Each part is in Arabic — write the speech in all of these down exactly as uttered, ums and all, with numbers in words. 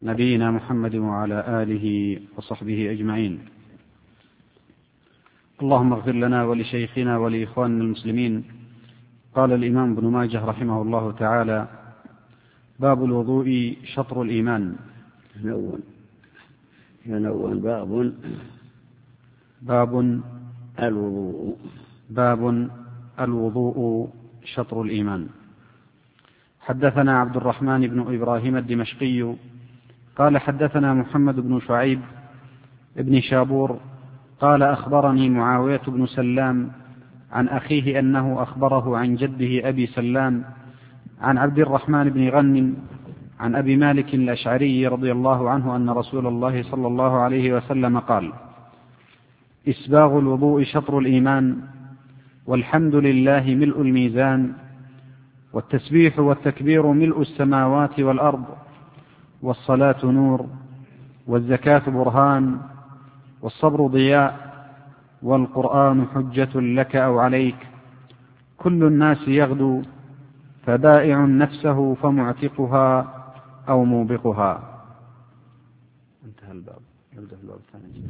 نبينا محمد وعلى آله وصحبه أجمعين. اللهم اغفر لنا ولشيخنا ولإخواننا المسلمين. قال الإمام ابن ماجه رحمه الله تعالى: باب الوضوء شطر الإيمان. ينون ينون باب باب الوضوء باب الوضوء شطر الإيمان. حدثنا عبد الرحمن بن إبراهيم الدمشقي قال حدثنا محمد بن شعيب بن شابور قال أخبرني معاوية بن سلام عن أخيه أنه أخبره عن جده أبي سلام عن عبد الرحمن بن غنم عن أبي مالك الأشعري رضي الله عنه أن رسول الله صلى الله عليه وسلم قال: إسباغ الوضوء شطر الإيمان، والحمد لله ملء الميزان، والتسبيح والتكبير ملء السماوات والأرض، والصلاة نور، والزكاة برهان، والصبر ضياء، والقرآن حجة لك أو عليك، كل الناس يغدو، فبائع نفسه فمعتقها أو موبقها. انتهى الباب. نبدأ الباب الثاني.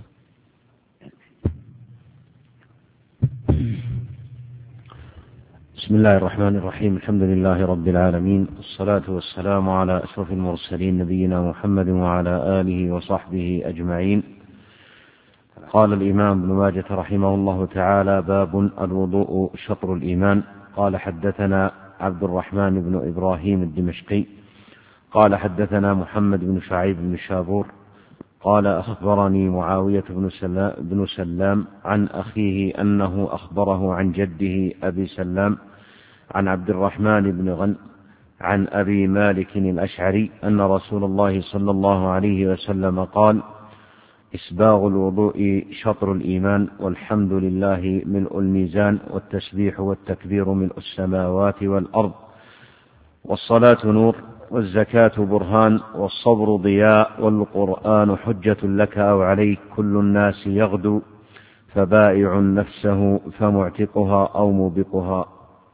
بسم الله الرحمن الرحيم. الحمد لله رب العالمين، والصلاة والسلام على أشرف المرسلين نبينا محمد وعلى آله وصحبه أجمعين. قال الإمام ابن ماجه رحمه الله تعالى: باب الوضوء شطر الإيمان. قال حدثنا عبد الرحمن بن إبراهيم الدمشقي قال حدثنا محمد بن شعيب بن شابور قال أخبرني معاوية بن سلام عن أخيه أنه أخبره عن جده أبي سلام عن عبد الرحمن بن غنم عن أبي مالك الأشعري أن رسول الله صلى الله عليه وسلم قال: إسباغ الوضوء شطر الإيمان، والحمد لله ملء الميزان، والتسبيح والتكبير ملء السماوات والأرض، والصلاة نور، والزكاة برهان، والصبر ضياء، والقرآن حجة لك أو عليك، كل الناس يغدو، فبائع نفسه فمعتقها أو موبقها.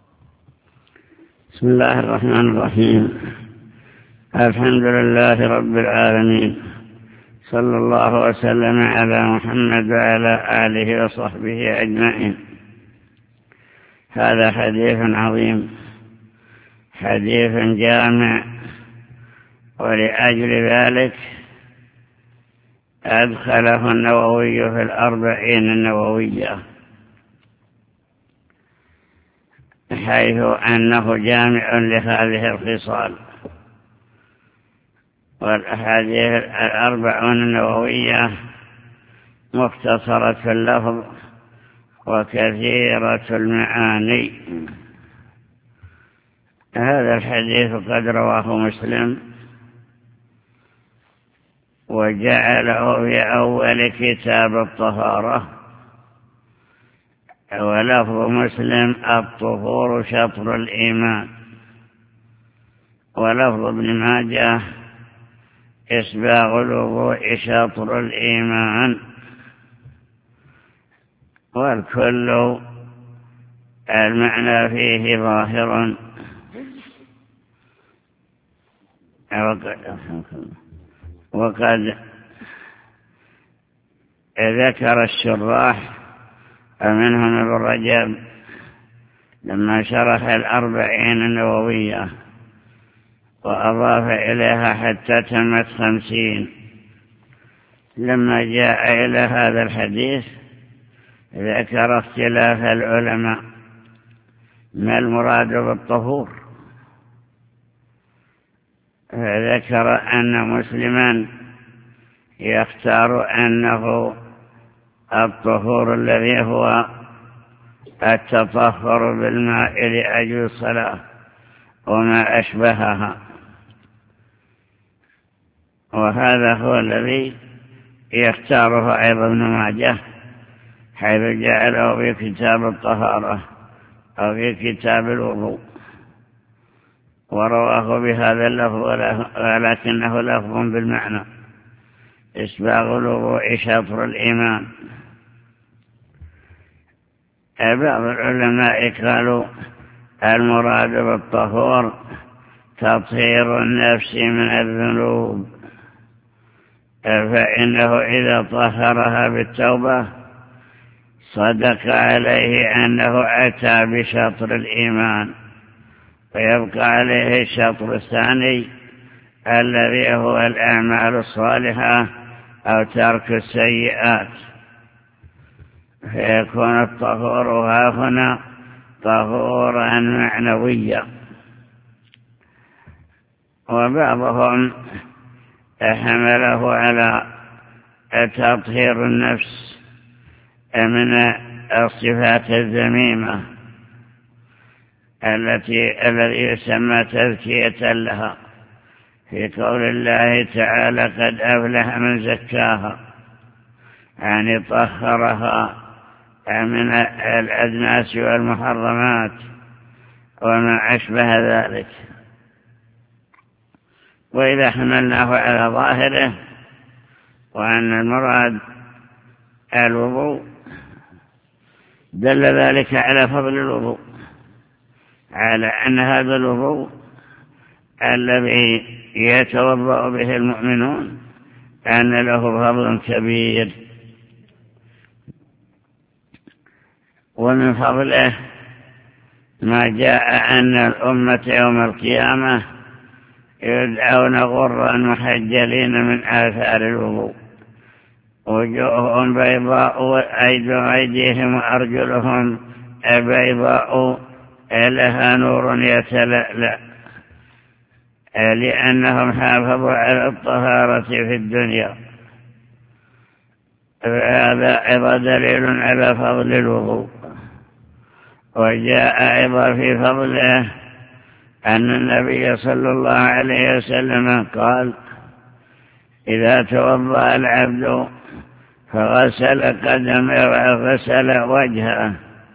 بسم الله الرحمن الرحيم. الحمد لله رب العالمين، صلى الله وسلم على محمد وعلى آله وصحبه أجمعين. هذا حديث عظيم، حديث جامع، ولأجل ذلك أدخله النووي في الأربعين النووية، حيث أنه جامع لهذه الخصال. والأحاديث الأربعون النووية مختصرة في اللفظ وكثيرة المعاني. هذا الحديث قد رواه مسلم وجعله في أول كتاب الطهارة، ولفظ مسلم: الطهور شطر الإيمان. ولفظ ابن ماجه: إسباغ الوضوء شطر الإيمان. والكل المعنى فيه ظاهر. وقد ذكر الشراح ومنهم ابن رجب لما شرح الأربعين النووية وأضاف إليها حتى تمت خمسين، لما جاء إلى هذا الحديث ذكر اختلاف العلماء ما المراد بالطهور، فذكر أن مسلما يختار أنه الطهور الذي هو التطهر بالماء لأجل الصلاة وما أشبهها، وهذا هو الذي يختاره أيضا ابن ماجه، حيث جعله في كتاب الطهارة أو في كتاب الوضوء، ورواه بهذا اللفظ ولكنه لفظ بالمعنى: إسباغ الوضوء شطر الإيمان. بعض العلماء قالوا المراد بالطهور تطهير النفس من الذنوب فإنه إذا طهرها بالتوبة صدق عليه أنه أتى بشطر الإيمان، ويبقى عليه الشطر الثاني الذي هو الأعمال الصالحة أو ترك السيئات، فيكون الطهور ها هنا طهورا معنويا. وبعضهم حمله على تطهير النفس من الصفات الذميمة التي الذي يسمى تزكية لها، في قول الله تعالى قد أفلح من زكاها، يعني طهرها من الأدناس والمحرمات وما أشبه ذلك. وإذا حملناه على ظاهره وأن المراد الوضوء دل ذلك على فضل الوضوء، على أن هذا الوضوء الذي يتوضأ به المؤمنون أن له فضل كبير. ومن فضله ما جاء أن الأمة يوم القيامة يدعون غرا محجلين من آثار الوضوء، وجوههم بيضاء وأيديهم وأرجلهم بيضاء لها نور يتلألأ، لأنهم حافظوا على الطهارة في الدنيا. هذا أيضا دليل على فضل الوضوء. وجاء أيضا في فضله أن النبي صلى الله عليه وسلم قال إذا توضأ العبد فغسل قدمه وغسل وجهه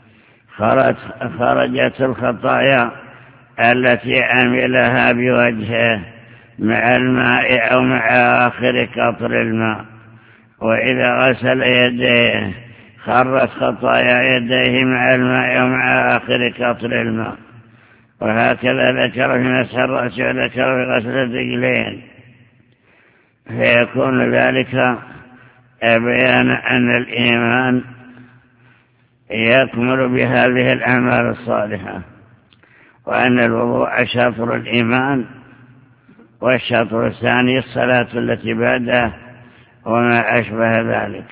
خرجت الخطايا التي عملها بوجهه مع الماء أو مع آخر قطر الماء. وإذا غسل يديه خرت خطايا يديه مع الماء أو مع آخر قطر الماء. وهكذا ذكر في مسح الرأس وذكر في غسل الرجلين، فيكون ذلك بيان أن الإيمان يكمل بهذه الأعمال الصالحة، وأن الوضوء شطر الإيمان، والشطر الثاني الصلاة التي بعده وما أشبه ذلك.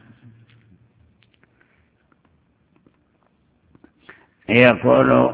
يقول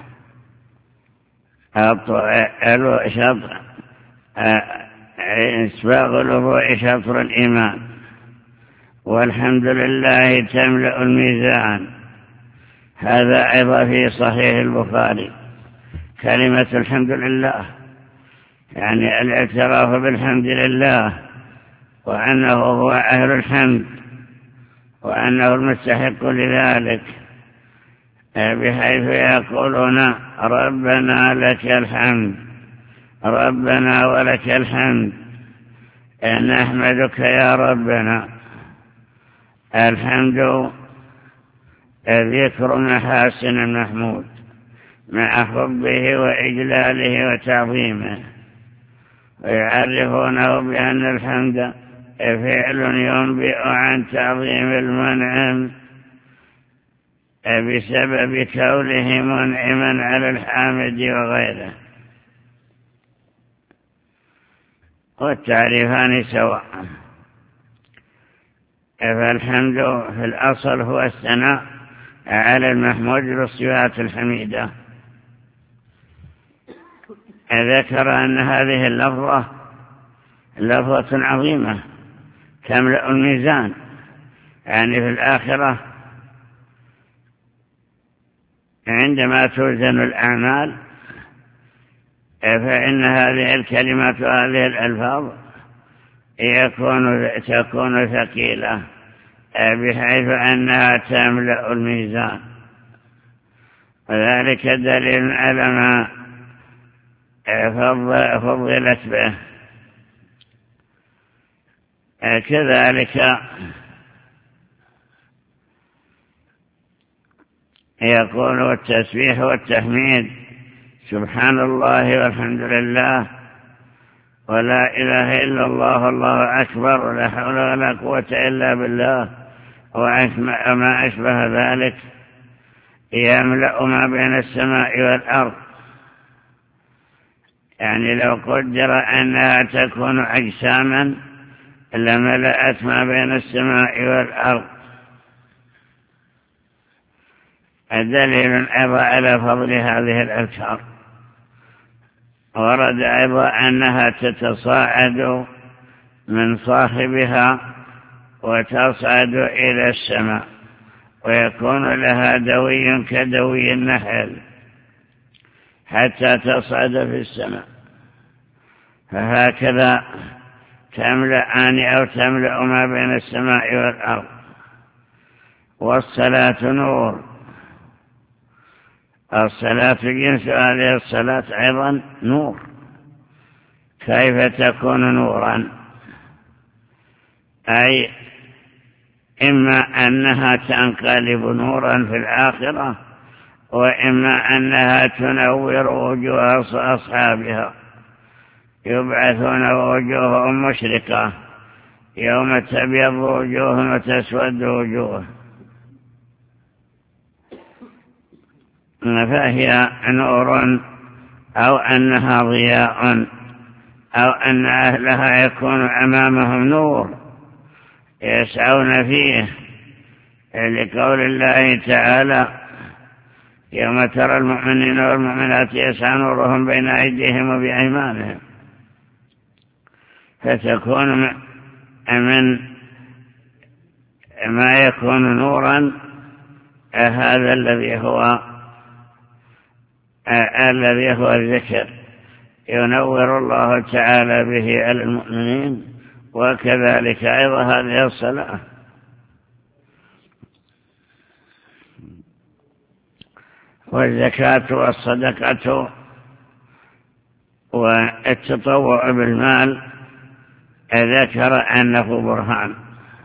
إسباغ الوضوء شطر الإيمان، والحمد لله تملأ الميزان. هذا أيضا في صحيح البخاري كلمة الحمد لله، يعني الاعتراف بالحمد لله، وأنه هو أهل الحمد وأنه المستحق لذلك، بحيث يقولون ربنا لك الحمد، ربنا ولك الحمد، نحمدك يا ربنا. الحمد ذكر محاسن المحمود مع حبه وإجلاله وتعظيمه، ويعرفونه بأن الحمد فعل ينبئ عن تعظيم المنعم بسبب كونه منعما على الحامد وغيره، والتعريفان سواء. فالحمد في الأصل هو الثناء على المحمود بالصفات الحميدة. ذكر أن هذه اللفظة لفظة عظيمة تملأ الميزان، يعني في الآخرة عندما توزن الأعمال فإن هذه الكلمات وهذه الألفاظ يكون تكون ثقيلة بحيث أنها تملأ الميزان، وذلك دليل على ما فضلت به. كذلك يقول التسبيح والتحميد سبحان الله والحمد لله ولا إله إلا الله الله أكبر ولا حول ولا قوة إلا بالله وما أشبه ذلك يملأ ما بين السماء والأرض. يعني لو قدر أنها تكون أجساما لملأت ما بين السماء والأرض. دليل أيضا على فضل هذه الأذكار. ورد أيضا أنها تتصاعد من صاحبها وتصعد إلى السماء ويكون لها دوي كدوي النحل حتى تصعد في السماء. فهكذا تملأان أو تملأ ما بين السماء والأرض. والصلاة نور. الصلاة جنس هذه الصلاة أيضا نور. كيف تكون نورا؟ أي إما أنها تنقلب نورا في الآخرة وإما أنها تنور وجوه أصحابها يبعثون وجوههم مشرقة يوم تبيض وجوه وتسود وجوه. فهي نور أو أنها ضياء أو أن أهلها يكون أمامهم نور يسعون فيه، لقول الله تعالى يوم ترى المؤمنين والمؤمنات يسعى نورهم بين أيديهم وبأيمانهم. فتكون من ما يكون نورا هذا الذي هو الذي هو الذكر ينور الله تعالى به على المؤمنين. وكذلك أيضا هذه الصلاة. والزكاة والصدقة والتطوع بالمال ذكر أنه برهان،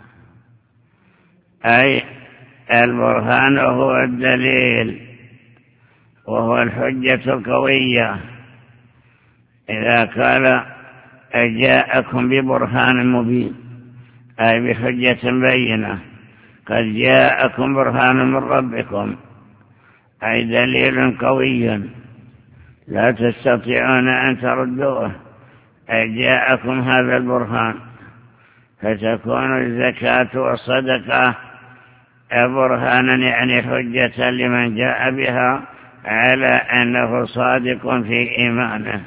أي البرهان هو الدليل وهو الحجة القوية. إذا قال جاءكم ببرهان مبين أي بحجة بينة، قد جاءكم برهان من ربكم أي دليل قوي لا تستطيعون أن تردوه، أي جاءكم هذا البرهان. فتكون الزكاة والصدقة برهانا يعني حجة لمن جاء بها على أنه صادق في إيمانه.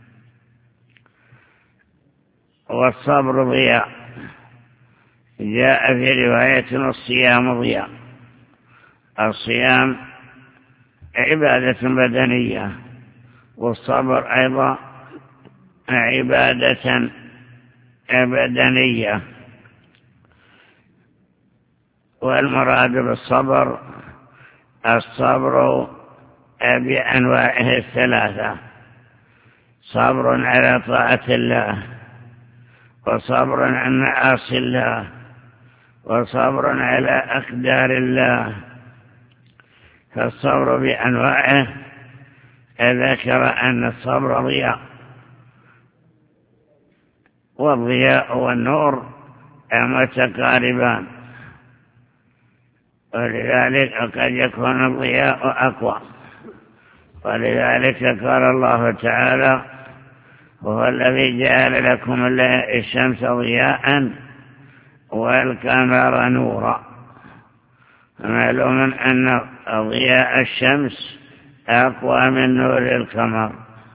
والصبر ضياء. جاء في رواية الصيام ضياء. الصيام عبادة بدنية والصبر أيضا عبادة بدنية. والمراد بالصبر الصبر بأنواعه الثلاثة: صبر على طاعة الله، وصبر عن معاصي الله، وصبر على أقدار الله. فالصبر بأنواعه ذكر أن الصبر ضياء، والضياء والنور متقاربان، ولذلك قد يكون الضياء أقوى. ولذلك قال الله تعالى: وهو الذي جعل لكم الشمس ضياء والقمر نورا. معلوم أن ضياء الشمس أقوى من نور القمر،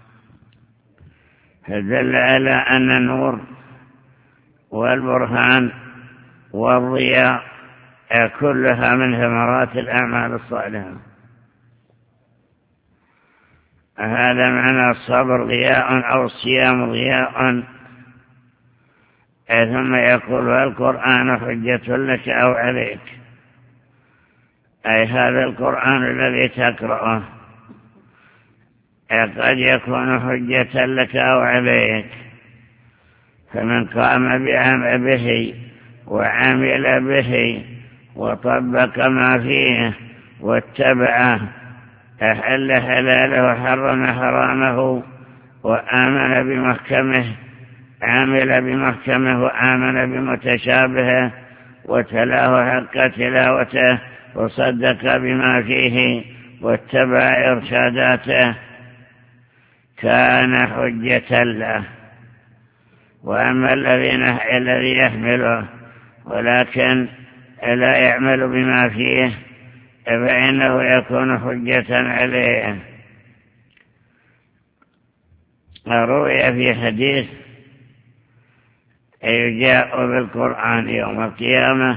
فدل على أن النور والبرهان والضياء كلها من ثمرات الأعمال الصالحة. هذا معنى الصبر ضياء أو الصيام ضياء. ثم يقول: القرآن حجة لك أو عليك، أي هذا القرآن الذي تقرأه قد يكون حجة لك أو عليك. فمن قام به وعمل به وطبق ما فيه واتبعه أحل حلاله وحرم حرامه وآمن بمحكمه عمل بمحكمه وآمن بمتشابهه وتلاه حق تلاوته وصدق بما فيه واتبع إرشاداته كان حجة له. وأما الذين الذي يحمله ولكن لا يعمل بما فيه فإنه يكون حجة عليه. روي في حديث يجاء بالقرآن يوم القيامة،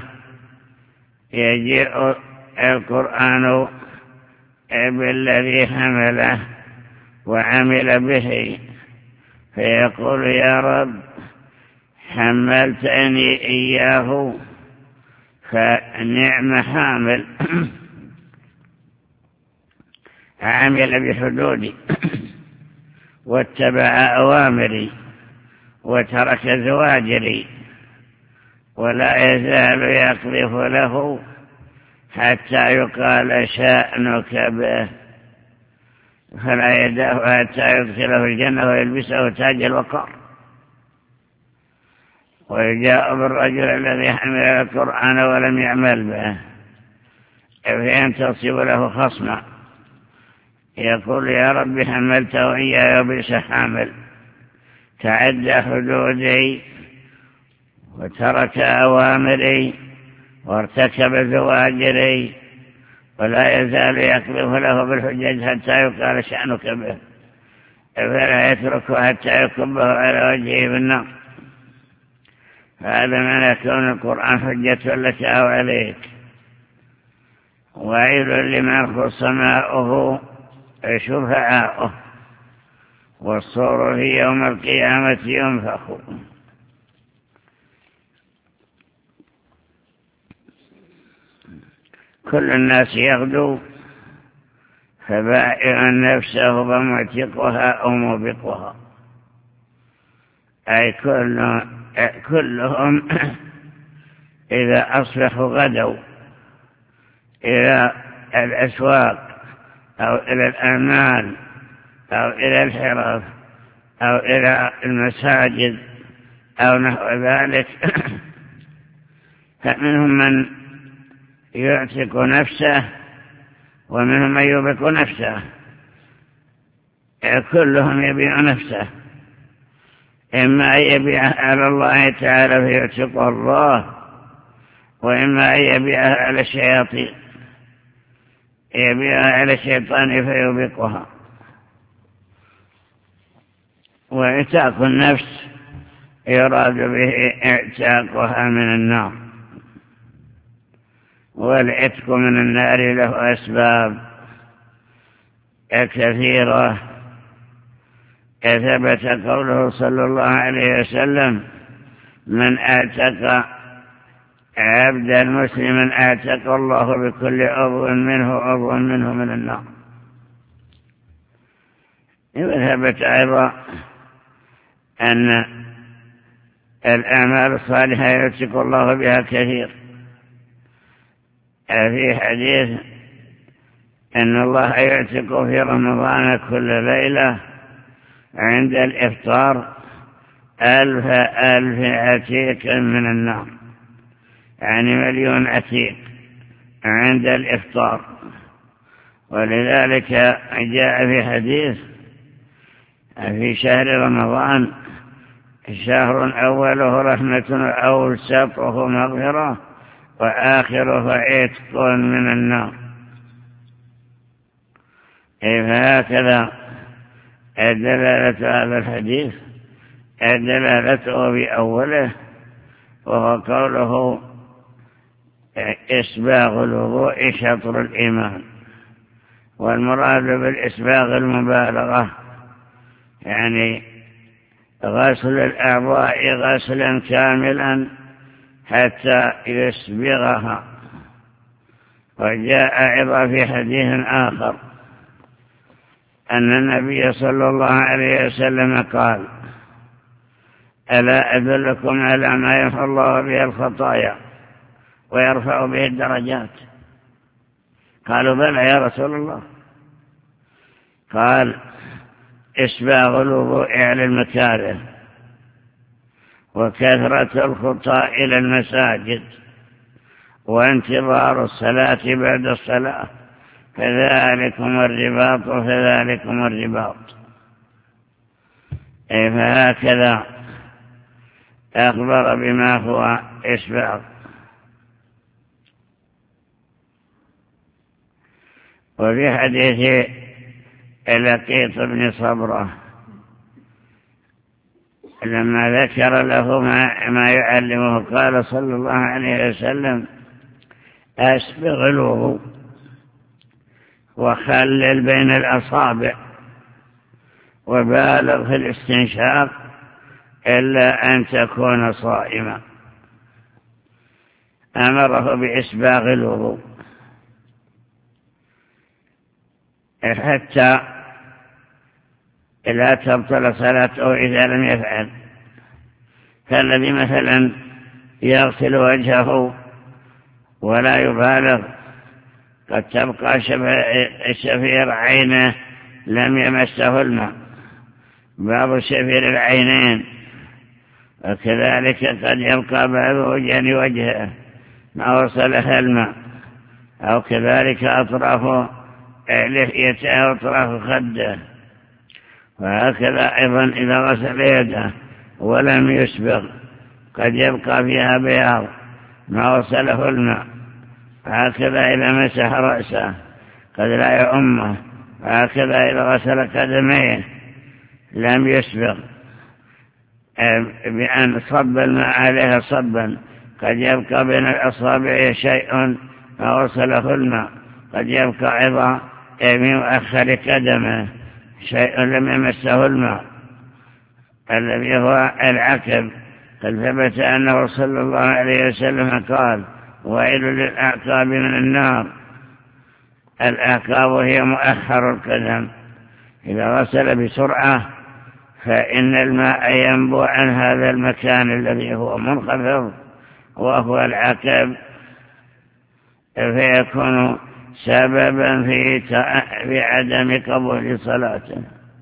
يجيء القرآن بالذي حمله وعمل به فيقول يا رب حملتني إياه فنعم حامل، عمل بحدودي واتبع أوامري وترك زواجري، ولا يزال يقذف له حتى يقال شأنك به، فلا يداه حتى يدخله الجنة ويلبسه تاج الوقار. ويجاء بالرجل الذي حمل القرآن ولم يعمل به فينتصب له خصما يقول يا رب حملته إياه وبئس حامل، تعدى حدودي وترك أوامري وارتكب زواجري، ولا يزال يقذف له بالحجج حتى يقال شأنك به، فلا يتركه حتى يكبه على وجهه بالنار. فهذا معنى يكون القرآن حجة لك أو عليك. وعيد لمن خص ماؤه شفعاؤه، والصور في يوم القيامة ينفخ. كل الناس يغدو فبائع نفسه ومعتقها أو موبقها، أي كل كلهم إذا أصبحوا غدوا إلى الأسواق أو إلى الأعمال أو إلى الحرف أو إلى المساجد أو نحو ذلك، فمنهم من يعتق نفسه ومنهم من يوبق نفسه، كلهم يبيع نفسه، إما أن يبيعها على الله تعالى فيعتق الله، وإما أن يبيعها على الشياطين، يبيعها على الشيطان فيوبقها. وإعتاق النفس يراد به اعتاقها من النار، والعتق من النار له أسباب كثيرة. ثبت قوله صلى الله عليه وسلم من اعتق عبدا مسلما اعتق الله بكل عضو منه عضو منه من النار. ثبت أيضا أن الأعمال الصالحة يعتق الله بها كثير. في حديث أن الله يعتق في رمضان كل ليلة عند الإفطار ألف ألف عتيق من النار، يعني مليون عتيق عند الإفطار. ولذلك جاء في حديث في شهر رمضان شهر أوله رحمة أوسطه مغفرة وآخره عتق من النار. فهكذا الدلالة هذا الحديث الدلالة بأوله، وهو قوله إسباغ الوضوء شطر الإيمان، والمراد بالإسباغ المبالغة، يعني غسل الأعضاء غسلا كاملا حتى يسبغها. وجاء أيضا في حديث آخر أن النبي صلى الله عليه وسلم قال ألا أدلكم على ما يمحو الله به الخطايا ويرفع به الدرجات؟ قالوا بلى يا رسول الله. قال إسباغ الوضوء على المكاره وكثرة الخطى إلى المساجد وانتظار الصلاة بعد الصلاة، فذلكم الرباط فذلكم الرباط. فهكذا أخبر بما هو إسباغ. وفي حديث لقيط بن صبرة لما ذكر له ما, ما يعلمه قال صلى الله عليه وسلم: أسبغ الوضوء وخلل بين الأصابع وبالغ في الاستنشاق إلا أن تكون صائما. أمره بإسباغ الوضوء حتى لا تبطل صلاته إذا لم يفعل. فالذي مثلا يغسل وجهه ولا يبالغ قد تبقى شفير عينه لم يمسه الماء، بعض شفير العينين، وكذلك قد يبقى بعض وجه وجهه ما وصلها الماء، أو كذلك أطراف لحيته وأطراف خده. وهكذا أيضا إذا غسل يده ولم يسبغ قد يبقى فيها بياض ما وصله الماء. هكذا إذا مسح رأسه قد لا يؤمه. هكذا إذا غسل قدميه لم يسبغ بأن صب الماء عليها صبا، قد يبقى بين الأصابع شيء ما وصله الماء، قد يبقى أيضا من مؤخر قدمه شيء لم يمسه الماء الذي هو العقب. قد ثبت أنه صلى الله عليه وسلم قال: ويل للأعقاب من النار. الأعقاب هي مؤخر القدم، إذا غسل بسرعة فإن الماء ينبو عن هذا المكان الذي هو منخفض وهو العقب، فيكون سببا في في عدم قبول صلاته.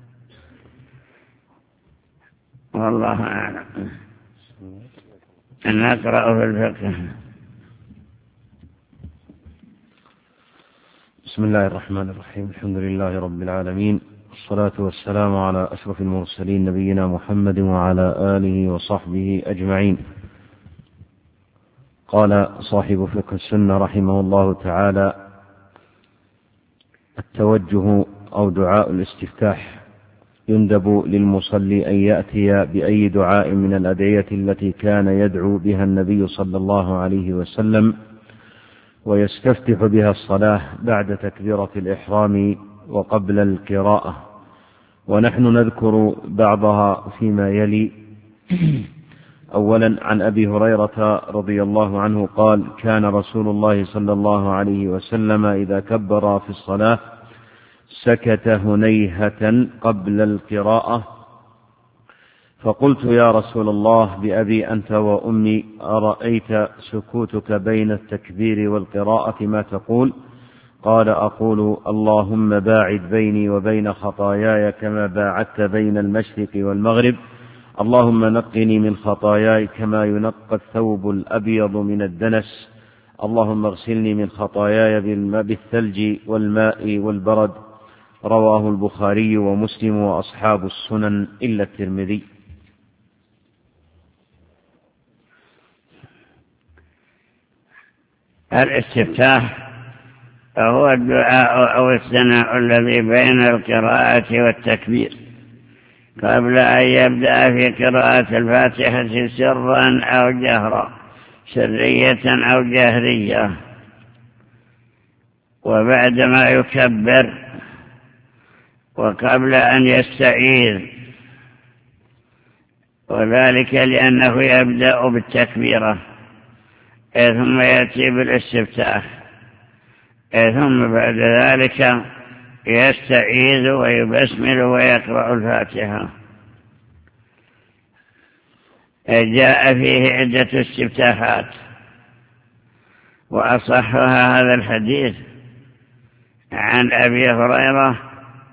والله أعلم. أن نقرأ في الفقه. بسم الله الرحمن الرحيم. الحمد لله رب العالمين، والصلاة والسلام على أشرف المرسلين نبينا محمد وعلى آله وصحبه أجمعين. قال صاحب فقه السنة رحمه الله تعالى: التوجه أو دعاء الاستفتاح يندب للمصلي أن يأتي بأي دعاء من الأدعية التي كان يدعو بها النبي صلى الله عليه وسلم، ويستفتح بها الصلاة بعد تكبيرة الإحرام وقبل القراءة. ونحن نذكر بعضها فيما يلي. أولا، عن أبي هريرة رضي الله عنه قال: كان رسول الله صلى الله عليه وسلم إذا كبر في الصلاة سكت هنيهة قبل القراءة، فقلت: يا رسول الله بأبي أنت وأمي، أرأيت سكوتك بين التكبير والقراءة ما تقول؟ قال: أقول: اللهم باعد بيني وبين خطاياي كما باعدت بين المشرق والمغرب، اللهم نقني من خطاياي كما ينقى الثوب الأبيض من الدنس، اللهم اغسلني من خطاياي بالثلج والماء والبرد. رواه البخاري ومسلم وأصحاب السنن إلا الترمذي. الاستفتاح هو الدعاء أو الثناء الذي بين القراءة والتكبير قبل أن يبدأ في قراءة الفاتحة سرا أو جهرا، سرية أو جهرية، وبعدما يكبر وقبل أن يستعيذ، وذلك لأنه يبدأ بالتكبيرة ثم يأتي بالاستفتاح، ثم بعد ذلك يستعيذ ويبسمل ويقرأ الفاتحة. جاء فيه عدة استفتاحات، وأصحها هذا الحديث عن أبي هريرة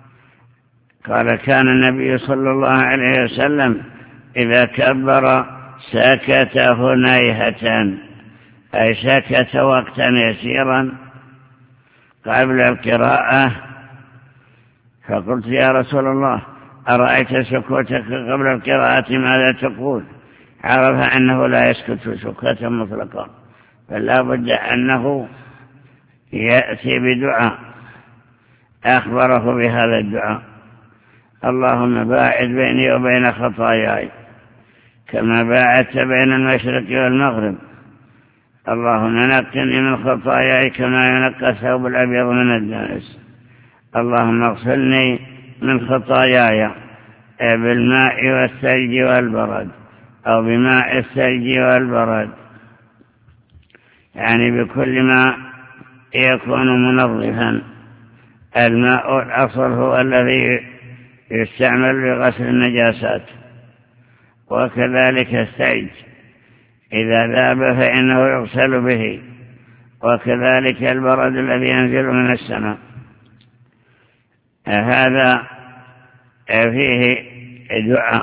قال: كان النبي صلى الله عليه وسلم إذا كبر سكت هنيهة، أي سكت وقتا يسيرا قبل القراءة. فقلت يا رسول الله أرأيت سكوتك قبل القراءة ماذا تقول؟ عرف أنه لا يسكت سكوتا مطلقا، فلا بد أنه يأتي بدعاء أخبره بهذا الدعاء: اللهم باعد بيني وبين خطاياي كما باعدت بين المشرق والمغرب، اللهم نقني من خطاياي كما ينقى الثوب الأبيض من الدنس، اللهم اغسلني من خطاياي بالماء والثلج والبرد، أو بماء الثلج والبرد، يعني بكل ما يكون منظفا. الماء الأصل هو الذي يستعمل لغسل النجاسات، وكذلك الثلج إذا ذاب فإنه يغسل به، وكذلك البرد الذي ينزل من السماء. هذا فيه دعاء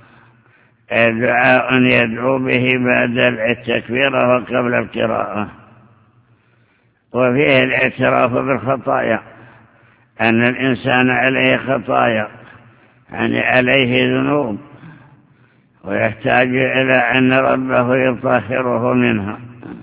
دعاء يدعو به بعد التكبير وقبل القراءة. وفيه الاعتراف بالخطايا، أن الإنسان عليه خطايا، يعني عليه ذنوب، ويحتاج إلى أن ربه يطهره منها.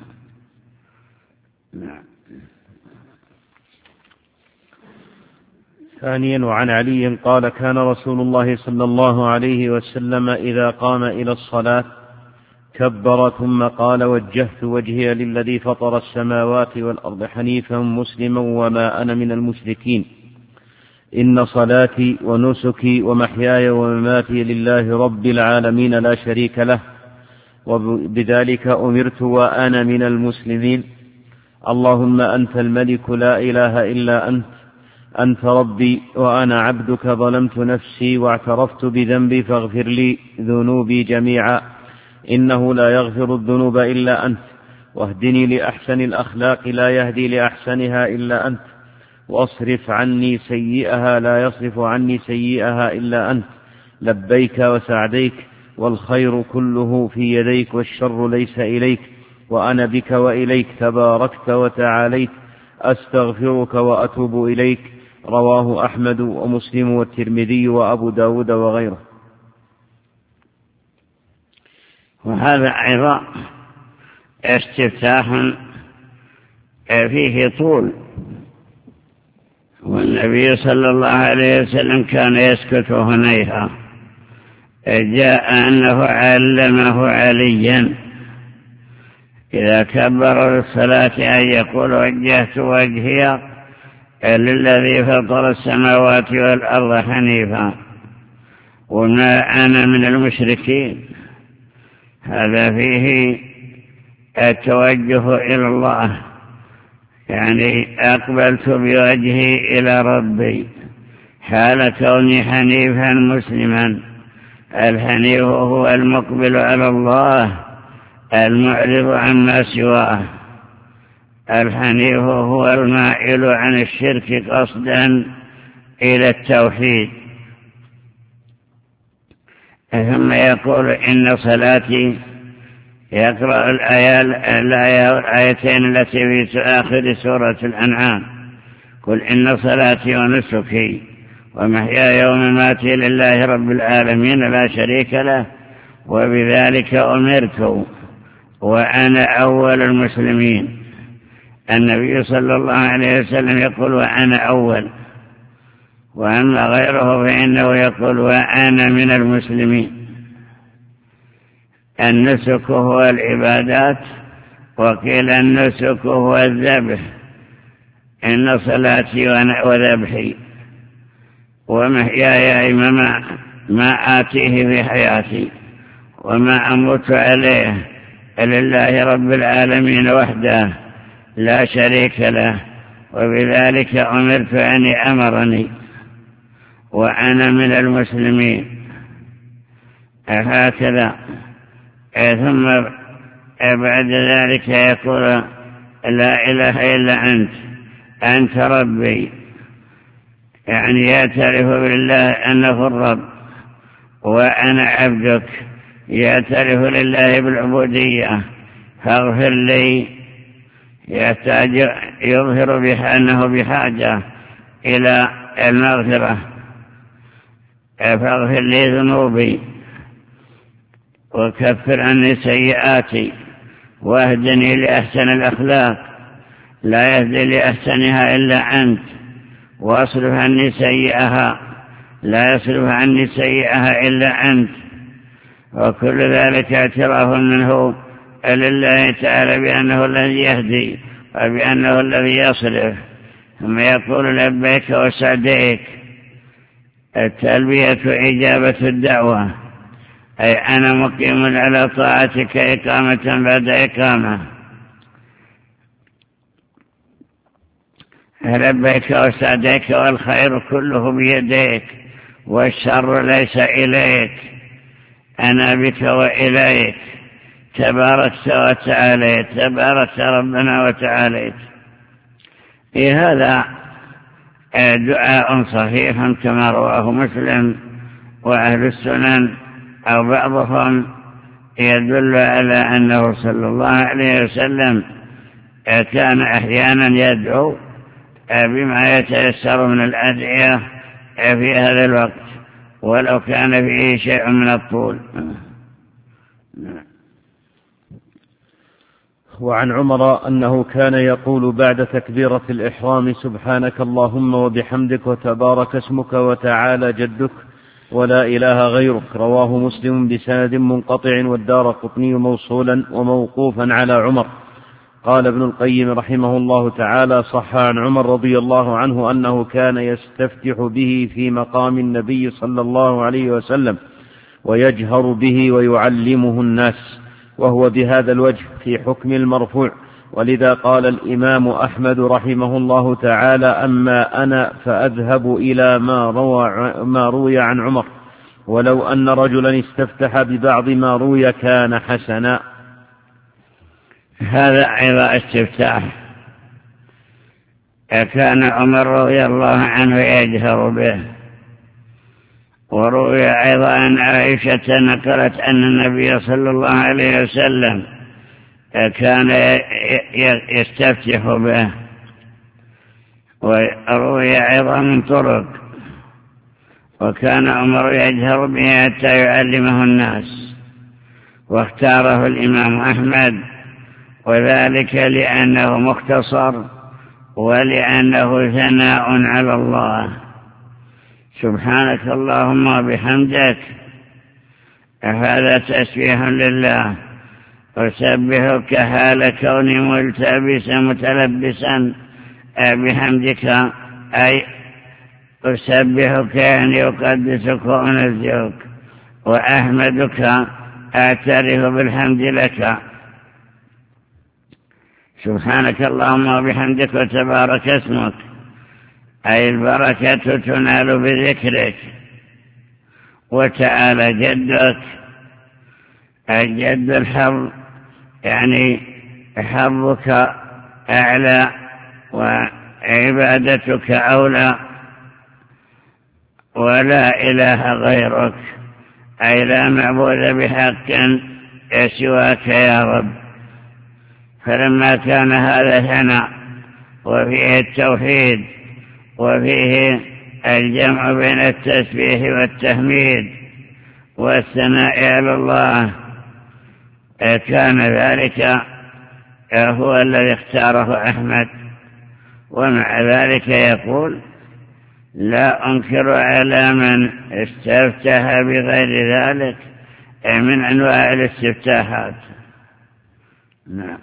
ثانيا، وعن علي قال: كان رسول الله صلى الله عليه وسلم إذا قام إلى الصلاة كبر ثم قال: وجهت وجهي للذي فطر السماوات والأرض حنيفا مسلما وما أنا من المشركين، إن صلاتي ونسكي ومحياي ومماتي لله رب العالمين لا شريك له، وبذلك أمرت وأنا من المسلمين. اللهم أنت الملك لا إله إلا أنت، أنت ربي وأنا عبدك، ظلمت نفسي واعترفت بذنبي فاغفر لي ذنوبي جميعا، إنه لا يغفر الذنوب إلا أنت، واهدني لأحسن الأخلاق لا يهدي لأحسنها إلا أنت، واصرف عني سيئها لا يصرف عني سيئها إلا أنت، لبيك وسعديك والخير كله في يديك والشر ليس إليك، وأنا بك وإليك تباركت وتعاليت، أستغفرك وأتوب إليك. رواه أحمد ومسلم والترمذي وأبو داود وغيره. وهذا أيضا استفتاح فيه طول، والنبي صلى الله عليه وسلم كان يسكت هنيها. جاء أنه علمه عليا إذا كبر للصلاة أن يقول: وجهت وجهي للذي فطر السماوات والأرض حنيفا وما أنا من المشركين. هذا فيه التوجه إلى الله، يعني أقبلت بوجهي إلى ربي حال كوني حنيفا مسلما. الحنيف هو المقبل على الله المعرض عما سواه، الحنيف هو المائل عن الشرك قصدا إلى التوحيد. ثم يقول: إن صلاتي، يقرأ الآيتين التي في آخر سورة الأنعام: قل إن صلاتي ونسكي ومحياي ومماتي لله رب العالمين لا شريك له، وبذلك أمرت وأنا أول المسلمين. النبي صلى الله عليه وسلم يقول: وأنا أول، وأما غيره فإنه يقول: وأنا من المسلمين. النسك هو العبادات، وقيل النسك هو الذبح. إن صلاتي وذبحي ومحياي ما, ما آتيه في حياتي وما أموت عليه لله رب العالمين وحده لا شريك له، وبذلك أمرت أن أمرني وأنا من المسلمين. هكذا. ثم بعد ذلك يقول: لا إله إلا أنت، أنت ربي، يعني يعترف بالله أنه الرب، وأنا عبدك، يعترف لله بالعبودية فاغفر لي، يحتاج يظهر بأنه بحاجة إلى المغفرة، فاغفر لي ذنوبي وكفر عني سيئاتي واهدني لأحسن الأخلاق، لا يهدي لأحسنها إلا أنت، واصرف عني سيئها، لا يصرف عني سيئها إلا أنت. وكل ذلك اعتراف منه لله تعالى بأنه الذي يهدي وبأنه الذي يصرف. ثم يقول لبيك وسعديك، التلبية إجابة الدعوة، أي أنا مقيم على طاعتك إقامة بعد إقامة. لبيك وسعديك والخير كله بيديك والشر ليس إليك، أنا بك وإليك، تباركت وتعاليت، تباركت ربنا وتعاليت. في هذا دعاء صحيح كما رواه مسلم وأهل السنن أو بعضهم، يدل على أنه صلى الله عليه وسلم كان أحيانا يدعو بما يتيسر من الأدعية في هذا الوقت ولو كان فيه شيء من الطول. وعن عمر أنه كان يقول بعد تكبيرة الإحرام سبحانك اللهم وبحمدك وتبارك اسمك وتعالى جدك ولا إله غيرك. رواه مسلم بسند منقطع والدارقطني موصولا وموقوفا على عمر. قال ابن القيم رحمه الله تعالى: صح عن عمر رضي الله عنه أنه كان يستفتح به في مقام النبي صلى الله عليه وسلم ويجهر به ويعلمه الناس، وهو بهذا الوجه في حكم المرفوع. ولذا قال الإمام أحمد رحمه الله تعالى: أما أنا فأذهب إلى ما روى, ما روي عن عمر، ولو أن رجلا استفتح ببعض ما روي كان حسنا. هذا أيضا استفتاح كان عمر رضي الله عنه يجهر به. وروي أيضا أن عائشة نقلت أن النبي صلى الله عليه وسلم كان يستفتح به. وروي أيضا من طرق، وكان عمر يجهر به حتى يعلمه الناس، واختاره الإمام أحمد، وذلك لأنه مختصر ولأنه ثناء على الله. سبحانك اللهم وبحمدك، هذا تسبيح لله، أسبحك حال كوني ملتبسا متلبسا بحمدك، أي أسبحك يعني أقدسك وأنزهك، وأحمدك أعترف بالحمد لك. سبحانك اللهم وبحمدك وتبارك اسمك، أي البركة تنال بذكرك، وتعالى جدك، الجد الحظ يعني حظك أعلى وعبادتك أولى، ولا إله غيرك، أي لا معبود بحق سواك يا رب. فلما كان هذا ثناء وفيه التوحيد وفيه الجمع بين التسبيح والتحميد والثناء على الله، كان ذلك هو الذي اختاره أحمد. ومع ذلك يقول: لا أنكر على من استفتح بغير ذلك من أنواع الاستفتاحات. نعم.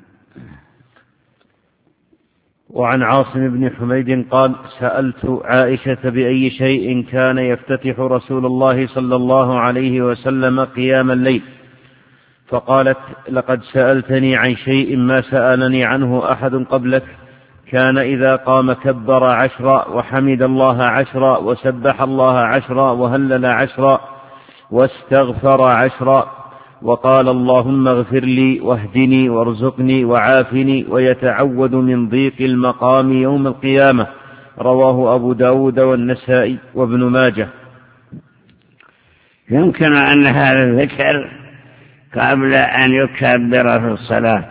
وعن عاصم بن حميد قال: سألت عائشة بأي شيء كان يفتتح رسول الله صلى الله عليه وسلم قيام الليل، فقالت: لقد سألتني عن شيء ما سألني عنه أحد قبلك، كان إذا قام كبر عشرا وحمد الله عشرا وسبح الله عشرا وهلل عشرا واستغفر عشرا، وقال: اللهم اغفر لي واهدني وارزقني وعافني، ويتعوذ من ضيق المقام يوم القيامة. رواه أبو داود والنسائي وابن ماجه. يمكن أن هذا الذكر قبل أن يكبر في الصلاة،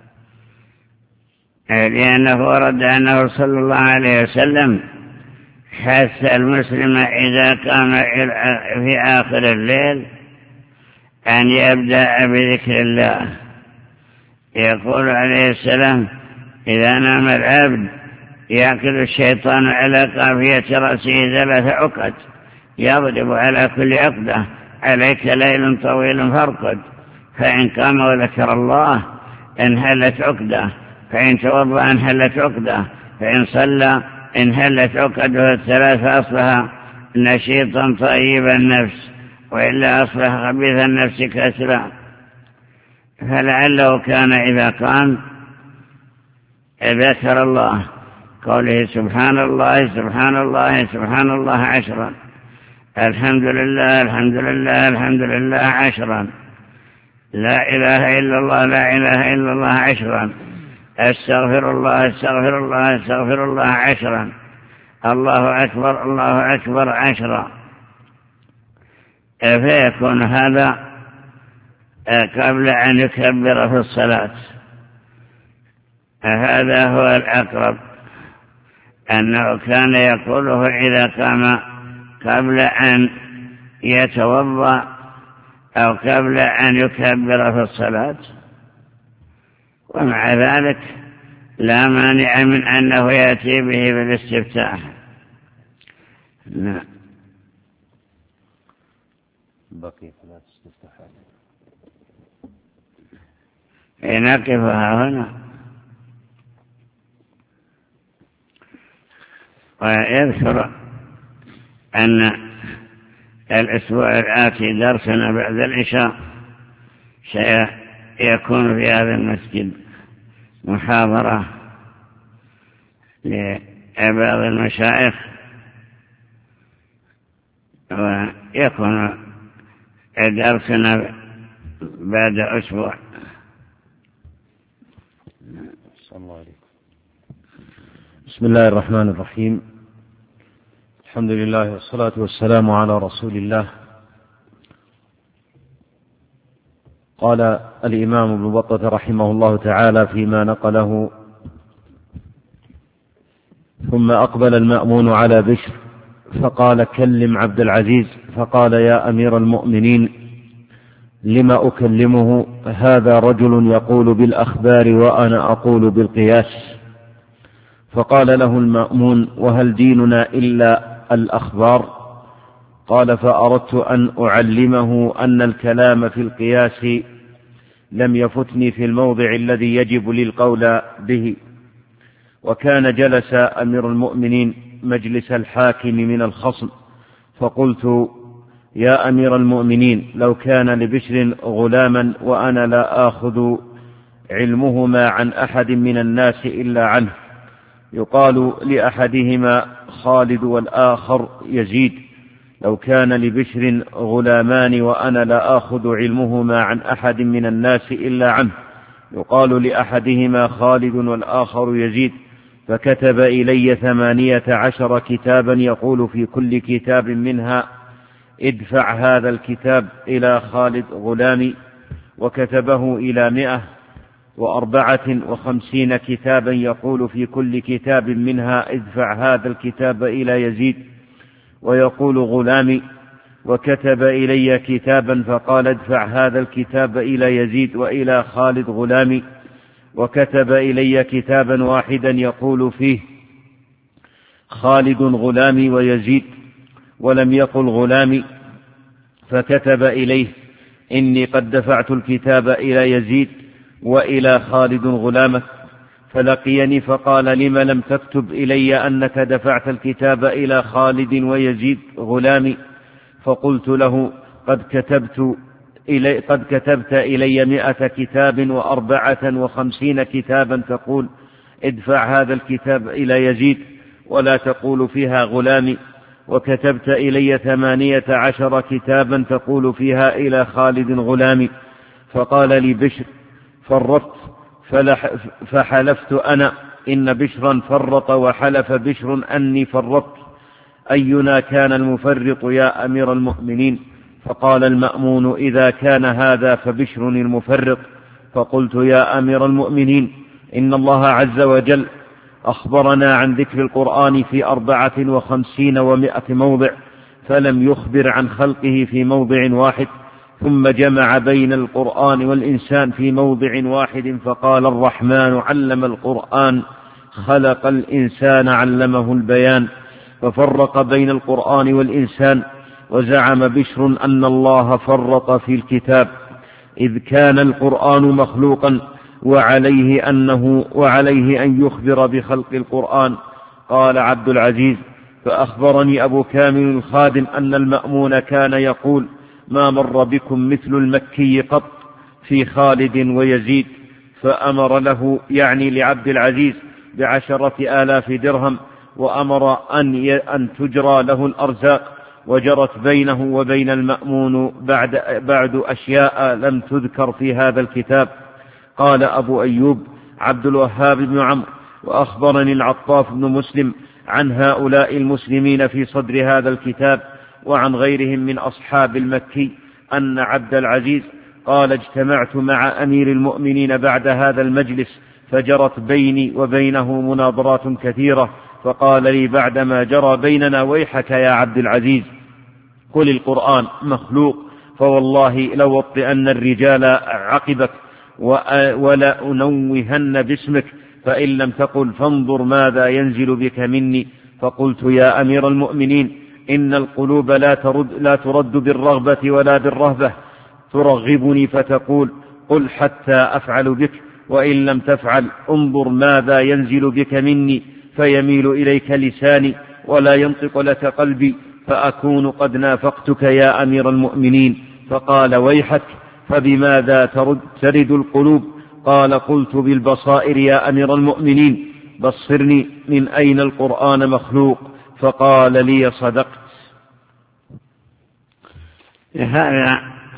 لأنه ورد أنه صلى الله عليه وسلم حث المسلم إذا قام في آخر الليل أن يبدأ بذكر الله. يقول عليه السلام: إذا نام العبد يعقد الشيطان على قافية رأسه ثلاث عقد يضرب على كل عقدة: عليك ليل طويل فارقد، فإن قام وذكر الله انهلت عقدة، فإن توضأ انهلت عقدة، فإن صلى انهلت عقده الثلاث أصلها نشيطا طيب النفس، وإلا أصلح خبيث النفس كسرا. فلعله كان إذا قام ذكر الله، قوله: سبحان الله سبحان الله سبحان الله عشرا، الحمد لله الحمد لله الحمد لله عشرا، لا إله إلا الله لا إله إلا الله عشرا، استغفر الله استغفر الله استغفر الله عشرا، الله أكبر الله أكبر عشرا. فيكون هذا قبل أن يكبر في الصلاة. هذا هو الأقرب، أنه كان يقوله إذا قام قبل أن يتوضأ أو قبل أن يكبر في الصلاة. ومع ذلك لا مانع من أنه يأتي به بالاستفتاح. نعم. بقي ثلاث استفتاحات نقفها هنا. ويذكر أن الأسبوع الآتي درسنا بعد العشاء سيكون في هذا المسجد محاضرة لبعض المشايخ، ويكون درسنا بعد أسبوع. بسم الله الرحمن الرحيم، الحمد لله والصلاة والسلام على رسول الله. قال الإمام ابن بطة رحمه الله تعالى فيما نقله: ثم أقبل المأمون على بشر فقال: كلم عبد العزيز. فقال: يا أمير المؤمنين، لما أكلمه؟ هذا رجل يقول بالأخبار وأنا أقول بالقياس. فقال له المأمون: وهل ديننا إلا الأخبار؟ قال: فأردت أن أعلمه أن الكلام في القياس لم يفتني في الموضع الذي يجب لي القول به. وكان جلس أمير المؤمنين مجلس الحاكم من الخصم، فقلت: يا أمير المؤمنين، لو كان لبشر غلاما وأنا لا آخذ علمهما عن أحد من الناس إلا عنه، يقال لأحدهما خالد والآخر يزيد. لو كان لبشر غلامان وأنا لا آخذ علمهما عن أحد من الناس إلا عنه، يقال لأحدهما خالد والآخر يزيد. فكتب إلي ثمانية عشر كتابا، يقول في كل كتاب منها: ادفع هذا الكتاب إلى خالد غلامي. وكتبه إلى مئة وأربعة وخمسين كتابا، يقول في كل كتاب منها: ادفع هذا الكتاب إلى يزيد، ويقول غلامي. وكتب إلي كتابا فقال: ادفع هذا الكتاب إلى يزيد وإلى خالد غلامي. وكتب إلي كتابا واحدا يقول فيه: خالد غلامي ويزيد، ولم يقل غلامي. فكتب إليه: إني قد دفعت الكتاب إلى يزيد وإلى خالد غلامك. فلقيني فقال: لم لم تكتب إلي أنك دفعت الكتاب إلى خالد ويزيد غلامي؟ فقلت له: قد كتبت إلي قد كتبت إلي مئة كتاب وأربعة وخمسين كتابا تقول: ادفع هذا الكتاب إلى يزيد، ولا تقول فيها غلامي. وكتبت إلي ثمانية عشر كتابا تقول فيها إلى خالد غلامي. فقال لي بشر: فرطت. فحلفت أنا إن بشرا فرط، وحلف بشر أني فرطت. أينا كان المفرط يا أمير المؤمنين؟ فقال المأمون: إذا كان هذا فبشر المفرط. فقلت: يا أمير المؤمنين، إن الله عز وجل أخبرنا عن ذكر القرآن في أربعة وخمسين ومائة موضع، فلم يخبر عن خلقه في موضع واحد، ثم جمع بين القرآن والإنسان في موضع واحد، فقال: الرحمن علم القرآن خلق الإنسان علمه البيان. ففرق بين القرآن والإنسان. وزعم بشر أن الله فرط في الكتاب، إذ كان القرآن مخلوقا، وعليه أنه وعليه أن يخبر بخلق القرآن. قال عبد العزيز: فأخبرني أبو كامل الخادم أن المأمون كان يقول: ما مر بكم مثل المكي قط في خالد ويزيد. فأمر له، يعني لعبد العزيز، بعشرة آلاف درهم، وأمر أن أن تجرى له الأرزاق، وجرت بينه وبين المأمون بعد, بعد أشياء لم تذكر في هذا الكتاب. قال أبو أيوب عبد الوهاب بن عمرو: وأخبرني العطاف بن مسلم عن هؤلاء المسلمين في صدر هذا الكتاب وعن غيرهم من أصحاب المكي أن عبد العزيز قال: اجتمعت مع أمير المؤمنين بعد هذا المجلس، فجرت بيني وبينه مناظرات كثيرة، فقال لي بعدما جرى بيننا: ويحك يا عبد العزيز، قل القرآن مخلوق، فوالله لوطئن الرجال عقبك ولا أنوهن باسمك، فإن لم تقل فانظر ماذا ينزل بك مني. فقلت: يا أمير المؤمنين، إن القلوب لا ترد, لا ترد بالرغبة ولا بالرهبة، ترغبني فتقول قل حتى أفعل بك، وإن لم تفعل انظر ماذا ينزل بك مني، فيميل إليك لساني ولا ينطق لك قلبي، فأكون قد نافقتك يا أمير المؤمنين. فقال: ويحك، فبماذا ترد, ترد القلوب؟ قال: قلت: بالبصائر يا أمير المؤمنين، بصرني من أين القرآن مخلوق. فقال لي: صدقت. هذا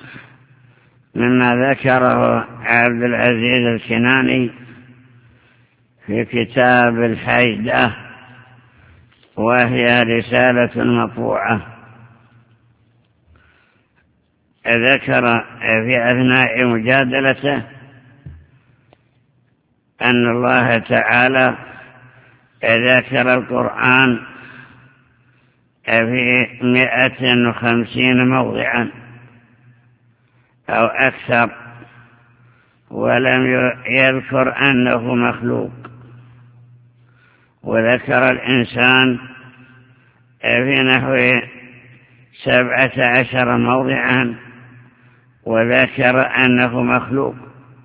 مما ذكره عبد العزيز الكناني في كتاب الحيدة، وهي رسالة مطبوعة. ذكر في أثناء مجادلته أن الله تعالى ذكر القرآن في مئة وخمسين موضعا أو أكثر، ولم يذكر أنه مخلوق. وذكر الإنسان في نحو سبعة عشر موضعا، وذكر أنه مخلوق.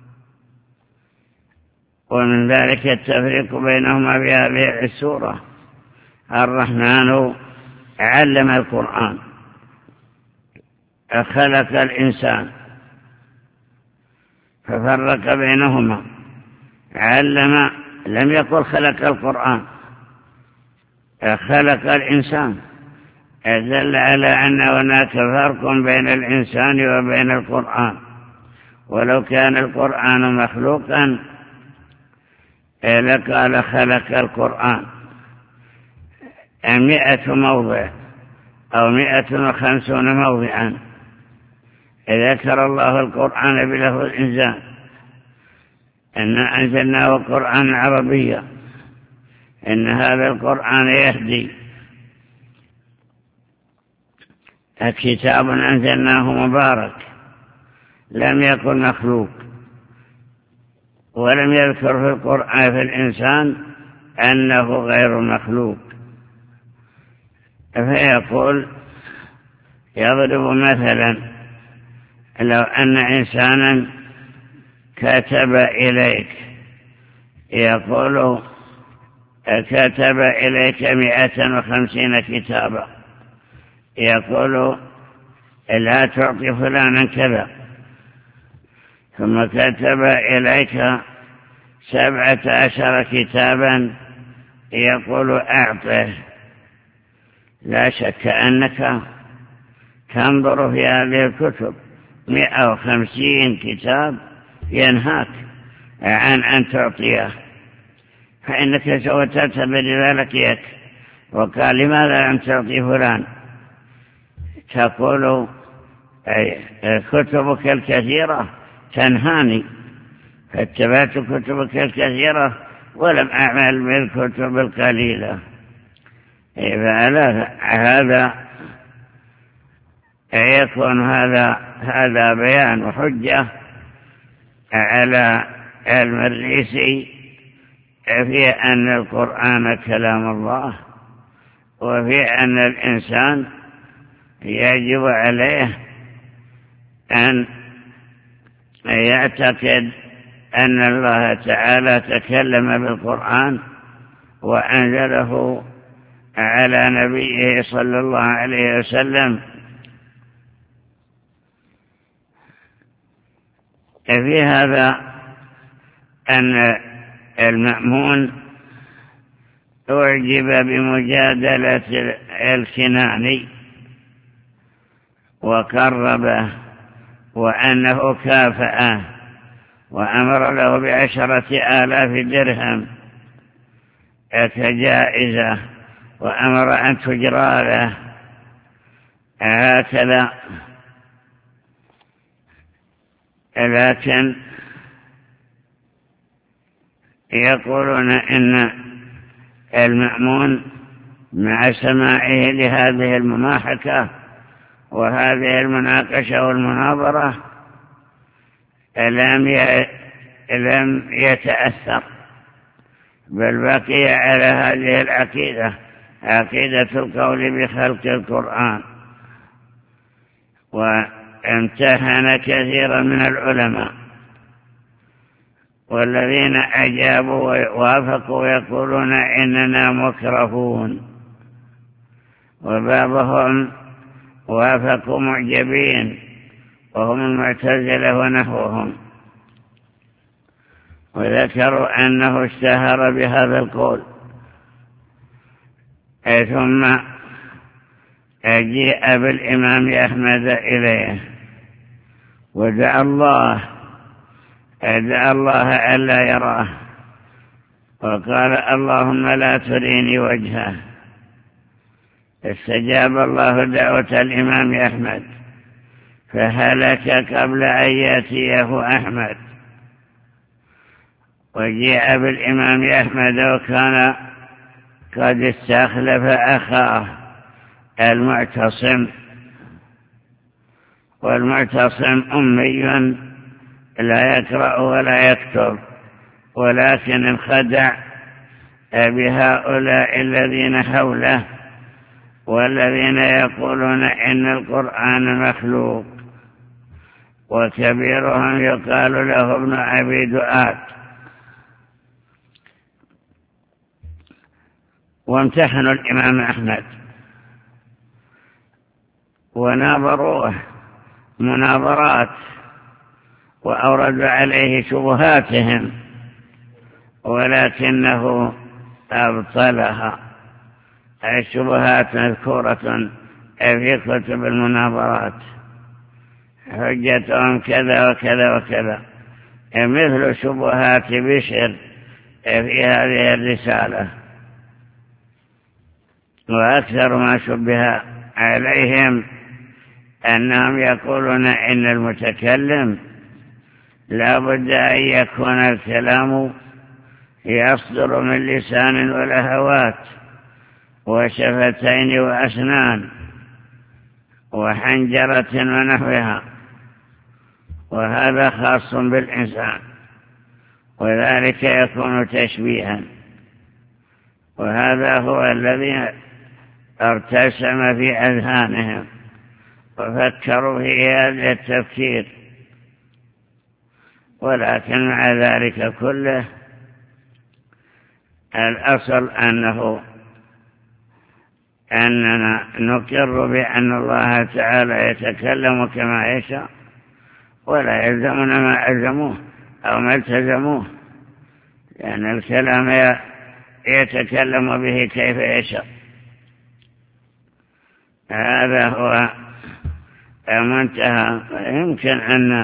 ومن ذلك التفريق بينهما في هذه السورة: الرحمن علم القرآن، خلق الإنسان، ففرق بينهما. علم لم يقل خلق القرآن، خلق الإنسان، دل على أن هناك فرق بين الإنسان وبين القرآن. ولو كان القرآن مخلوقا لقال خلق القرآن. مئة موضع أو مئة وخمسون موضعا ذكر الله القرآن بلفظ الإنسان، أن أنزلناه قرآن عربيا، إن هذا القرآن يهدي، كتاب أنزلناه مبارك. لم يكن مخلوق، ولم يذكر في القرآن في الإنسان أنه غير مخلوق. فيقول، يضرب مثلا: لو أن إنسانا كتب إليك، يقول كتب إليك مئة وخمسين كتابا، يقول لا تعطي فلانا كذا، ثم كتب إليك سبعة عشر كتابا، يقول أعطه. لا شك أنك تنظر في هذه الكتب مئة وخمسين كتاب ينهاك عن أن تعطيه، فإنك سوف تعتبر ذلك يك. وقال: لماذا لم تعطي فلان؟ تقول أي كتبك الكثيرة تنهاني، فاتبعت كتبك الكثيرة ولم أعمل بالكتب القليلة. فعلى هذا يكون هذا هذا بيان وحجة على المريسي في أن القرآن كلام الله، وفي أن الإنسان يجب عليه أن يعتقد أن الله تعالى تكلم بالقرآن وأنزله على نبيه صلى الله عليه وسلم. في هذا أن المأمون أعجب بمجادلة الكناني وقربه، وأنه كافأه وأمر له بعشرة آلاف درهم كجائزة، وأمر أن تجرى له هكذا. لكن يقولون إن المأمون مع سماعه لهذه المماحكة وهذه المناقشة والمناظرة لم لم يتأثر، بل بقي على هذه العقيدة، عقيدة القول بخلق القرآن. وامتهن كثيرا من العلماء، والذين أجابوا ووافقوا يقولون إننا مكرهون، وبعضهم وافقوا معجبين وهم المعتزلة ونحوهم، وذكروا أنه اشتهر بهذا القول. ثم جاء بالإمام أحمد إليه ودعا الله دعا الله ألا يراه، وقال اللهم لا تريني وجهه. استجاب الله دعوة الإمام أحمد فهلك قبل أن يأتيه أحمد. وجاء بالإمام أحمد وكان قد استخلف أخاه المعتصم، والمعتصم أمي لا يقرأ ولا يكتب، ولكن انخدع بهؤلاء الذين حوله والذين يقولون إن القرآن مخلوق، وكبيرهم يقال له ابن أبي دؤاد. وامتحنوا الإمام أحمد وناظروه مناظرات وأوردوا عليه شبهاتهم، ولكنه أبطلها. الشبهات مذكورة في كتب المناظرات، حجتهم كذا وكذا وكذا، مثل شبهات بشر في هذه الرسالة. وأكثر ما شبه عليهم أنهم يقولون إن المتكلم لا بد أن يكون الكلام يصدر من لسان ولهوات وشفتين وأسنان وحنجرة ونحوها، وهذا خاص بالإنسان، وذلك يكون تشبيها. وهذا هو الذي ارتسم في أذهانهم وفكروا في هذا التفكير. ولكن مع ذلك كله الأصل أنه أننا نقر بأن الله تعالى يتكلم كما يشاء، ولا يلزمنا ما ألزموه أو ما التزموه، لأن الكلام يتكلم به كيف يشاء. هذا هو منتهى. يمكن أن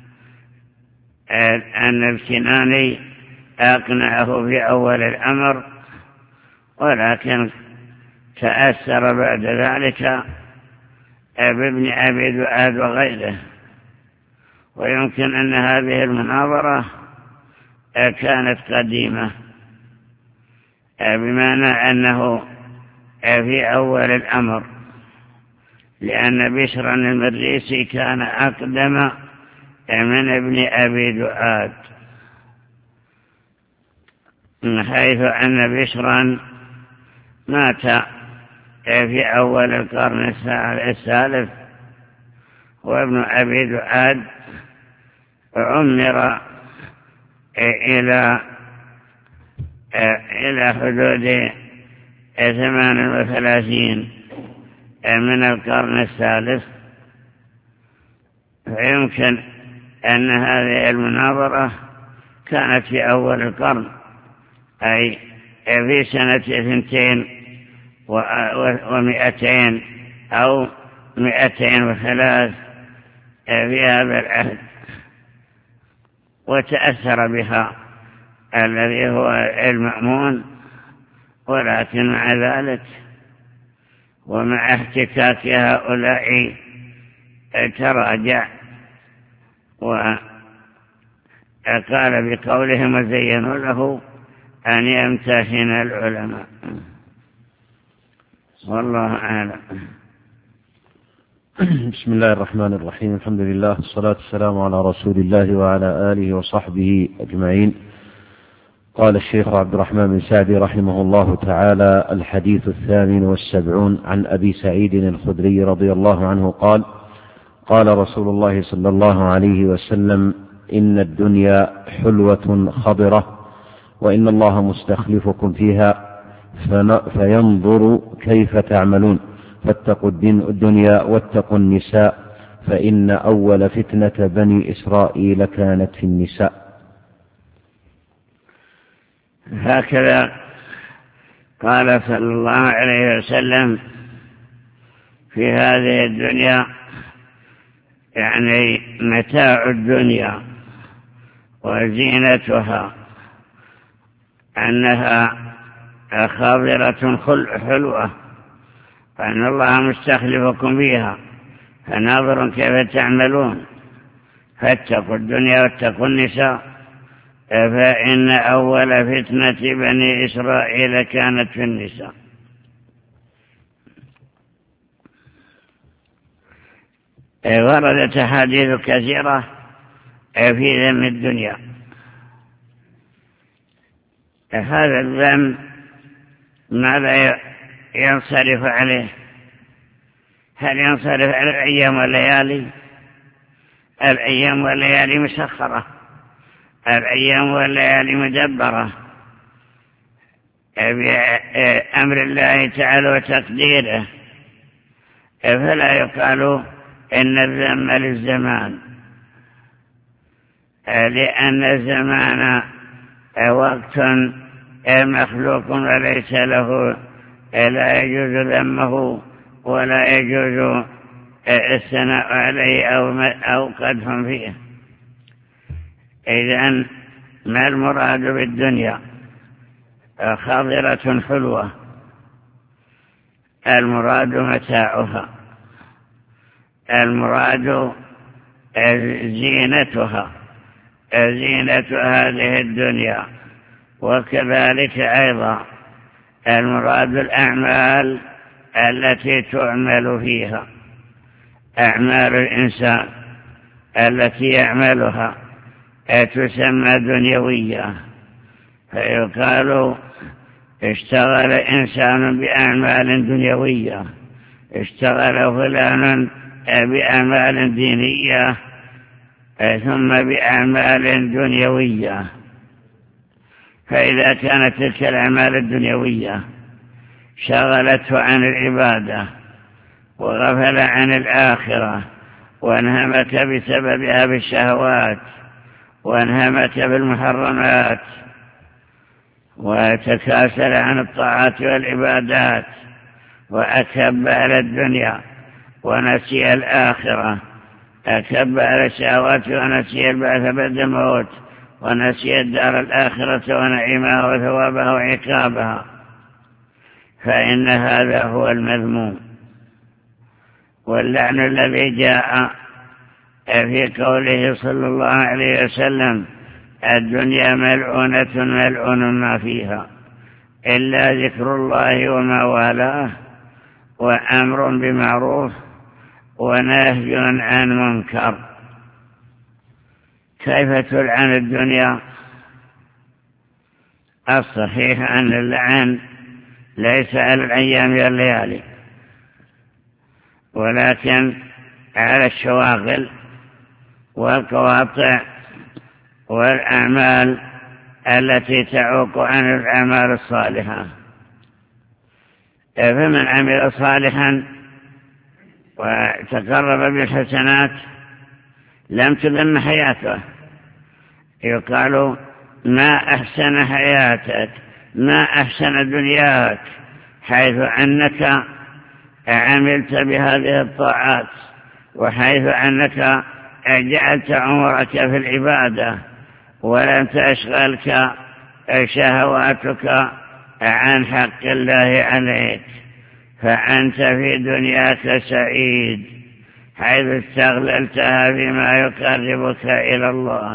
أن الكناني أقنعه في أول الأمر، ولكن تأثر بعد ذلك بابن أبي دؤاد وغيره. ويمكن أن هذه المناظرة كانت قديمة، بمعنى أنه في أول الأمر، لأن بشرا المريسي كان أقدم من ابن أبي دؤاد، من حيث أن بشرا مات في أول القرن الثالث، وابن أبي دؤاد عمر إلى إلى حدود ثمان وثلاثين من القرن الثالث. فيمكن أن هذه المناظرة كانت في أول القرن، أي في سنة اثنتين ومئتين أو مئتين وثلاث في هذا العهد، وتأثر بها الذي هو المأمون. ولكن مع ذلك ومع احتكاك هؤلاء تراجع، وقال بقولهم وزينوا له أن يمتحن العلماء. والله أعلم. بسم الله الرحمن الرحيم. الحمد لله، والصلاة والسلام على رسول الله وعلى آله وصحبه أجمعين. قال الشيخ عبد الرحمن بن سعدي رحمه الله تعالى: الحديث الثامن والسبعون عن أبي سعيد الخدري رضي الله عنه قال: قال رسول الله صلى الله عليه وسلم: إن الدنيا حلوة خضرة، وإن الله مستخلفكم فيها فينظر كيف تعملون، فاتقوا الدنيا واتقوا النساء، فإن أول فتنة بني إسرائيل كانت في النساء. هكذا قال صلى الله عليه وسلم في هذه الدنيا، يعني متاع الدنيا وزينتها، أنها خاضرة حلوة، فإن الله مستخلفكم فيها فناظر كيف تعملون، فاتقوا الدنيا واتقوا النساء، فإن أول فتنة بني إسرائيل كانت في النساء. وردت أحاديث كثيرة في ذم الدنيا. هذا الذم ماذا ينصرف عليه؟ هل ينصرف على الأيام والليالي؟ الأيام والليالي مسخرة، الأيام والليالي مدبرة بأمر الله تعالى وتقديره، فلا يقال إن الذم للزمان، لأن الزمان وقت مخلوق وليس له، لا يجوز ذمه ولا يجوز الثناء عليه أو قدح فيه. إذن ما المراد بالدنيا؟ خاضرة حلوة، المراد متاعها، المراد زينتها، زينة هذه الدنيا. وكذلك أيضا المراد الأعمال التي تعمل فيها، أعمال الإنسان التي يعملها تسمى دنيوية، فيقال اشتغل إنسان بأعمال دنيوية، اشتغل فلان بأعمال دينية ثم بأعمال دنيوية. فإذا كانت تلك الأعمال الدنيوية شغلته عن العبادة وغفل عن الآخرة وانهمك بسببها بالشهوات وانهمك بالمحرمات وتكاسل عن الطاعات والعبادات وأكب على الدنيا ونسي الآخرة، أكب على الشهوات ونسي البعث بعد الموت ونسي الدار الآخرة ونعيمها وثوابها وعقابها، فإن هذا هو المذموم. واللعن الذي جاء في قوله صلى الله عليه وسلم الدنيا ملعونة ملعون ما فيها إلا ذكر الله وما والاه وأمر بمعروف ونهي عن منكر. كيف تلعن الدنيا؟ الصحيح أن اللعن ليس على الأيام والليالي ولكن على الشواغل والقواطع والأعمال التي تعوق عن الأعمال الصالحة. فمن عمل صالحا وتقرب بالحسنات لم تذم حياته، يقال ما أحسن حياتك، ما أحسن دنياك، حيث أنك عملت بهذه الطاعات وحيث أنك جعلت عمرك في العبادة ولم تشغلك شهواتك عن حق الله عليك، فأنت في دنياك سعيد حيث استغللتها بما يقربك إلى الله.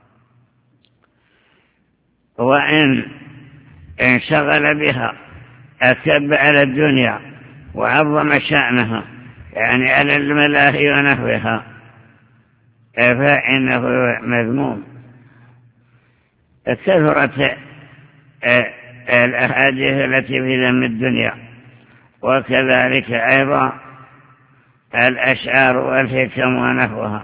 وإن انشغل بها أكب على الدنيا وعظم شأنها، يعني على الملاهي ونحوها، فإنه مذموم. كثرت الأحاديث التي في ذم الدنيا، وكذلك أيضا الأشعار والحكم ونحوها.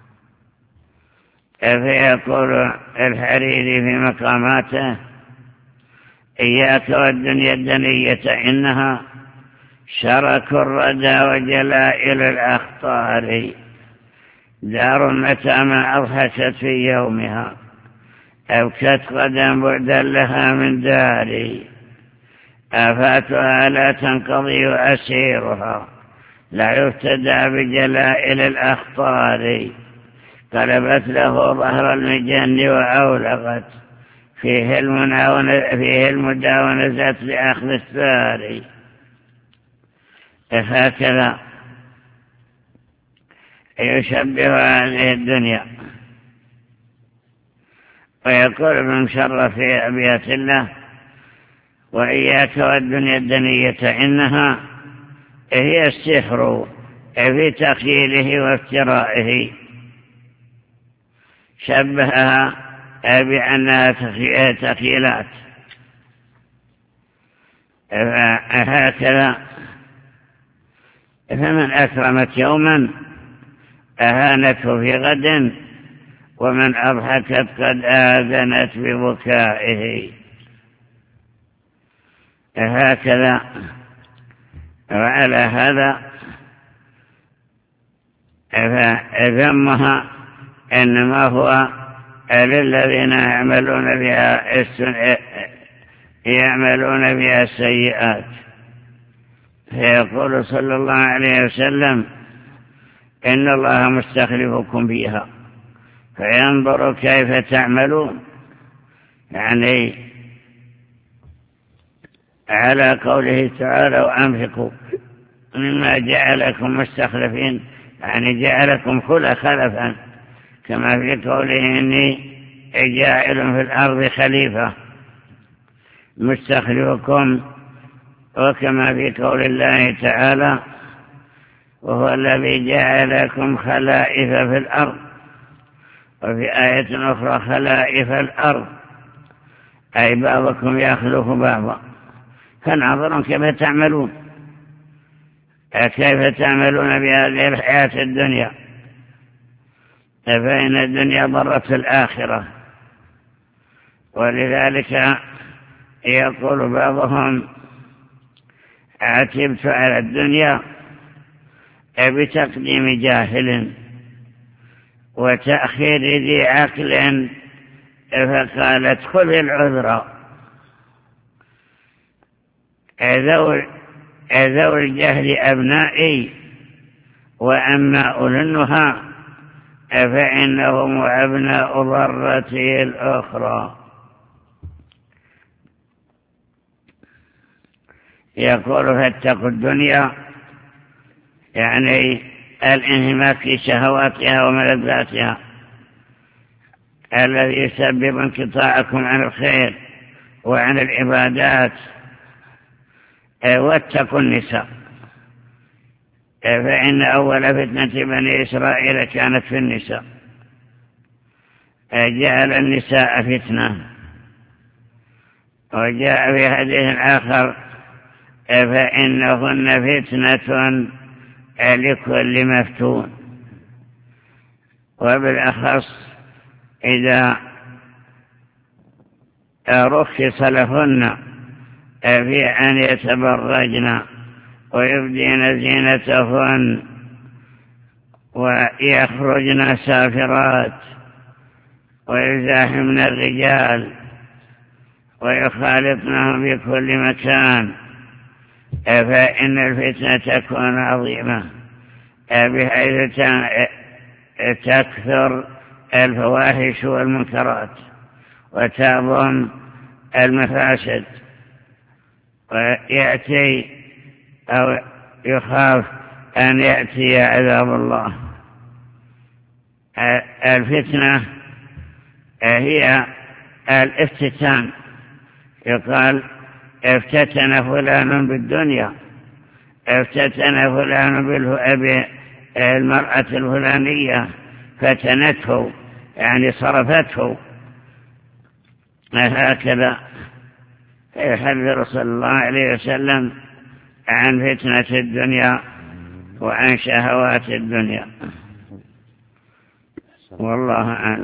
فيقول الحريري في مقاماته إياك والدنيا الدنية إنها شرك الردى وجلائل الأخطار، دار متى ما أضحكت في يومها أبكت غدا بعدا لها من داري، آفاتها لا تنقضي وأسيرها لا يفتدى بجلائل الأخطار، قلبت له ظهر المجن وأولغت فيه فيه المداونة لأخذ الثار. هكذا يشبه هذه الدنيا. ويقول ابن مشرف في أبيات الله وإياك والدنيا الدنية إنها هي السحر في تخيله وافترائه، شبهها بأنها تخيلات. هكذا فمن أكرمت يوما أهانته في غد، ومن أضحكت قد آذنت ببكائه. هكذا. وعلى هذا فذمها إنما هو للذين يعملون بها يعملون بها السيئات. فيقول صلى الله عليه وسلم إن الله مستخلفكم فيها فينظر كيف تعملون، يعني على قوله تعالى وأنفقوا مما جعلكم مستخلفين، يعني جعلكم خلفا، كما في قوله إني جاعل في الأرض خليفة مستخلفكم، وكما في قول الله تعالى وهو الذي جعلكم خلائف في الأرض، وفي آية أخرى خلائف الأرض أي بعضكم يخلف بعضا. فانظروا كيف تعملون، كيف تعملون بهذه الحياة الدنيا، فإن الدنيا ضرت الآخرة. ولذلك يقول بعضهم عتبت على الدنيا بتقديم جاهل وتأخير ذي عقل، فقالت خذ العذر. ذو الجهل أبنائي وأما أولي النهى فإنهم أبناء ضرته الأخرى. يقول فاتقوا الدنيا يعني الانهماك في شهواتها وملذاتها الذي يسبب انقطاعكم عن الخير وعن العبادات. واتقوا النساء، فإن أول فتنة بني إسرائيل كانت في النساء، جعل النساء فتنة. وجاء في حديث آخر فإنهن فتنة لكل مفتون، وبالأخص إذا رخص لهن في أن يتبرجن ويبدين زينتهن ويخرجن سافرات ويزاحمن الرجال ويخالطنهم في كل مكان، فإن الفتنة تكون عظيمة بحيث تكثر الفواحش والمنكرات وتعظم المفاسد، ويأتي أو يخاف أن يأتي عذاب الله. الفتنة هي الافتتان، يقال افتتن فلان بالدنيا، افتتن فلان بالمرأة الفلانية فتنته، يعني صرفته. هكذا يحذر صلى الله عليه وسلم عن فتنة الدنيا وعن شهوات الدنيا، والله أعلم.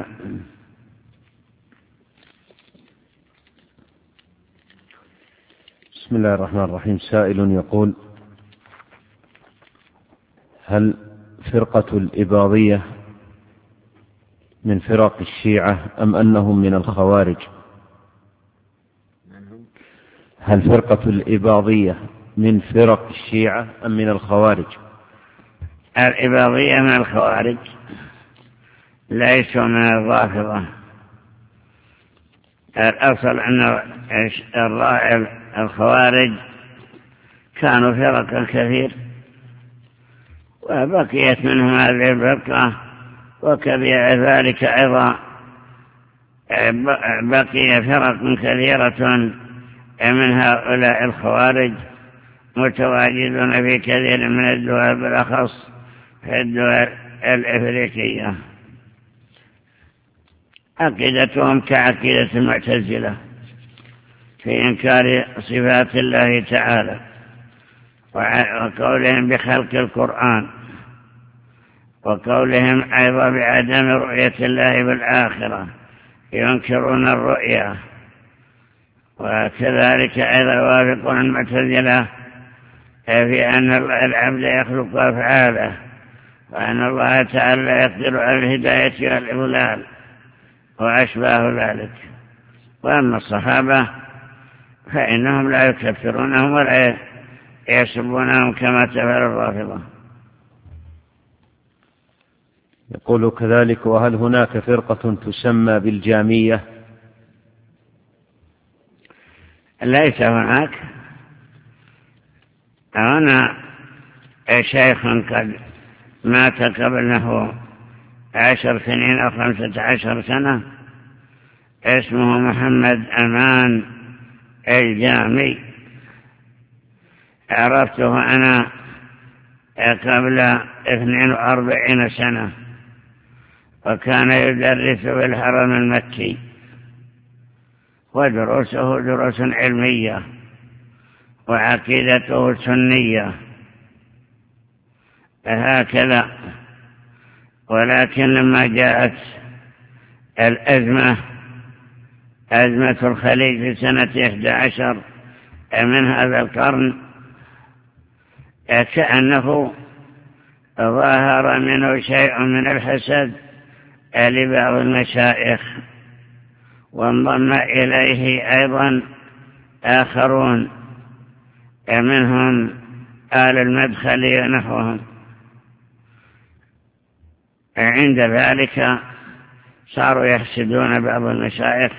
بسم الله الرحمن الرحيم. سائل يقول: هل فرقة الإباضية من فرق الشيعة أم أنهم من الخوارج؟ هل فرقة الإباضية من فرق الشيعة أم من الخوارج؟ الإباضية من الخوارج، ليسوا من الرافضة. الأصل أن الخوارج كانوا فرقا كثير، وبقيت منهم هذه الفرقة، وكبير ذلك أيضا بقي فرق كثيرة من هؤلاء الخوارج متواجدون في كثير من الدول، بالأخص في الدول الإفريقية. عقيدتهم كعقيدة المعتزلة في إنكار صفات الله تعالى، وقولهم بخلق القرآن، وقولهم أيضا بعدم رؤية الله بالآخرة، ينكرون الرؤية. وكذلك أيضا يوافقون المعتزلة في أن العبد يخلق أفعاله، وأن الله تعالى يقدر على الهداية والإضلال وأشباه ذلك. وأما الصحابة فإنهم لا يكفرونهم ولا يسبونهم كما تفعل الرافضة. يقول كذلك: وهل هناك فرقة تسمى بالجامية؟ ليس هناك. هنا شيخ قد مات قبله عشر سنين أو خمسة عشر سنة اسمه محمد أمان الجامي، عرفته أنا قبل اثنين وأربعين سنة، وكان يدرس في الحرم المكي، ودروسه دروس علمية وعقيدته سنية هكذا. ولكن لما جاءت الأزمة أزمة الخليج في سنة إحدى عشر من هذا القرن، كأنه ظاهر منه شيء من الحسد لبعض المشايخ، وانضم إليه أيضا آخرون منهم آل المدخلي ونحوهم. عند ذلك صاروا يحسدون بعض المشايخ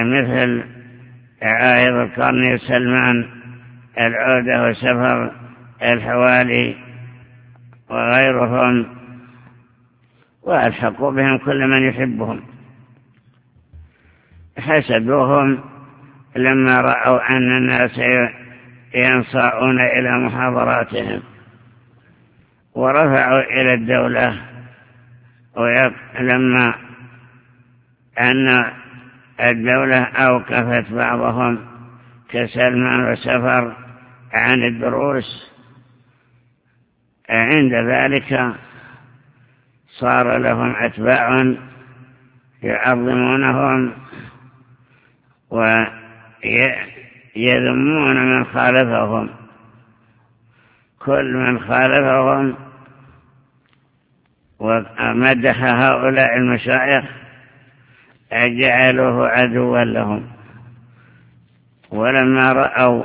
مثل عائض القرني سلمان العودة وسفر الحوالي وغيرهم، وألحقوا بهم كل من يحبهم. حسدوهم لما رأوا أن الناس ينصاعون إلى محاضراتهم، ورفعوا إلى الدولة. ولما أن الدولة أوقفت بعضهم كسلمان وسفر عن الدروس، عند ذلك صار لهم أتباع يعظمونهم ويذمون من خالفهم. كل من خالفهم ومدح هؤلاء المشايخ جعلوه عدوا لهم. ولما رأوا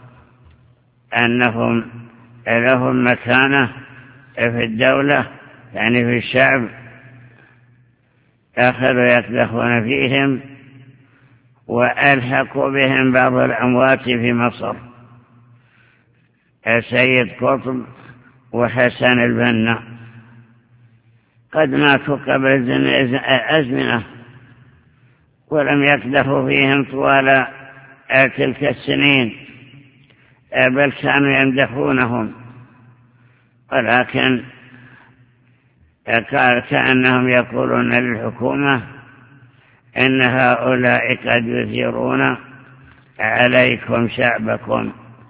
أنهم لهم مكانة في الدولة يعني في الشعب، أخذوا يكدحون فيهم وألحقوا بهم بعض الأموات في مصر، السيد قطب وحسن البنا، قد ماتوا قبل أزمنة ولم يكدحوا فيهم طوال تلك السنين، بل كانوا يمدحونهم، ولكن كأنهم يقولون للحكومة إن هؤلاء قد يثيرون عليكم شعبكم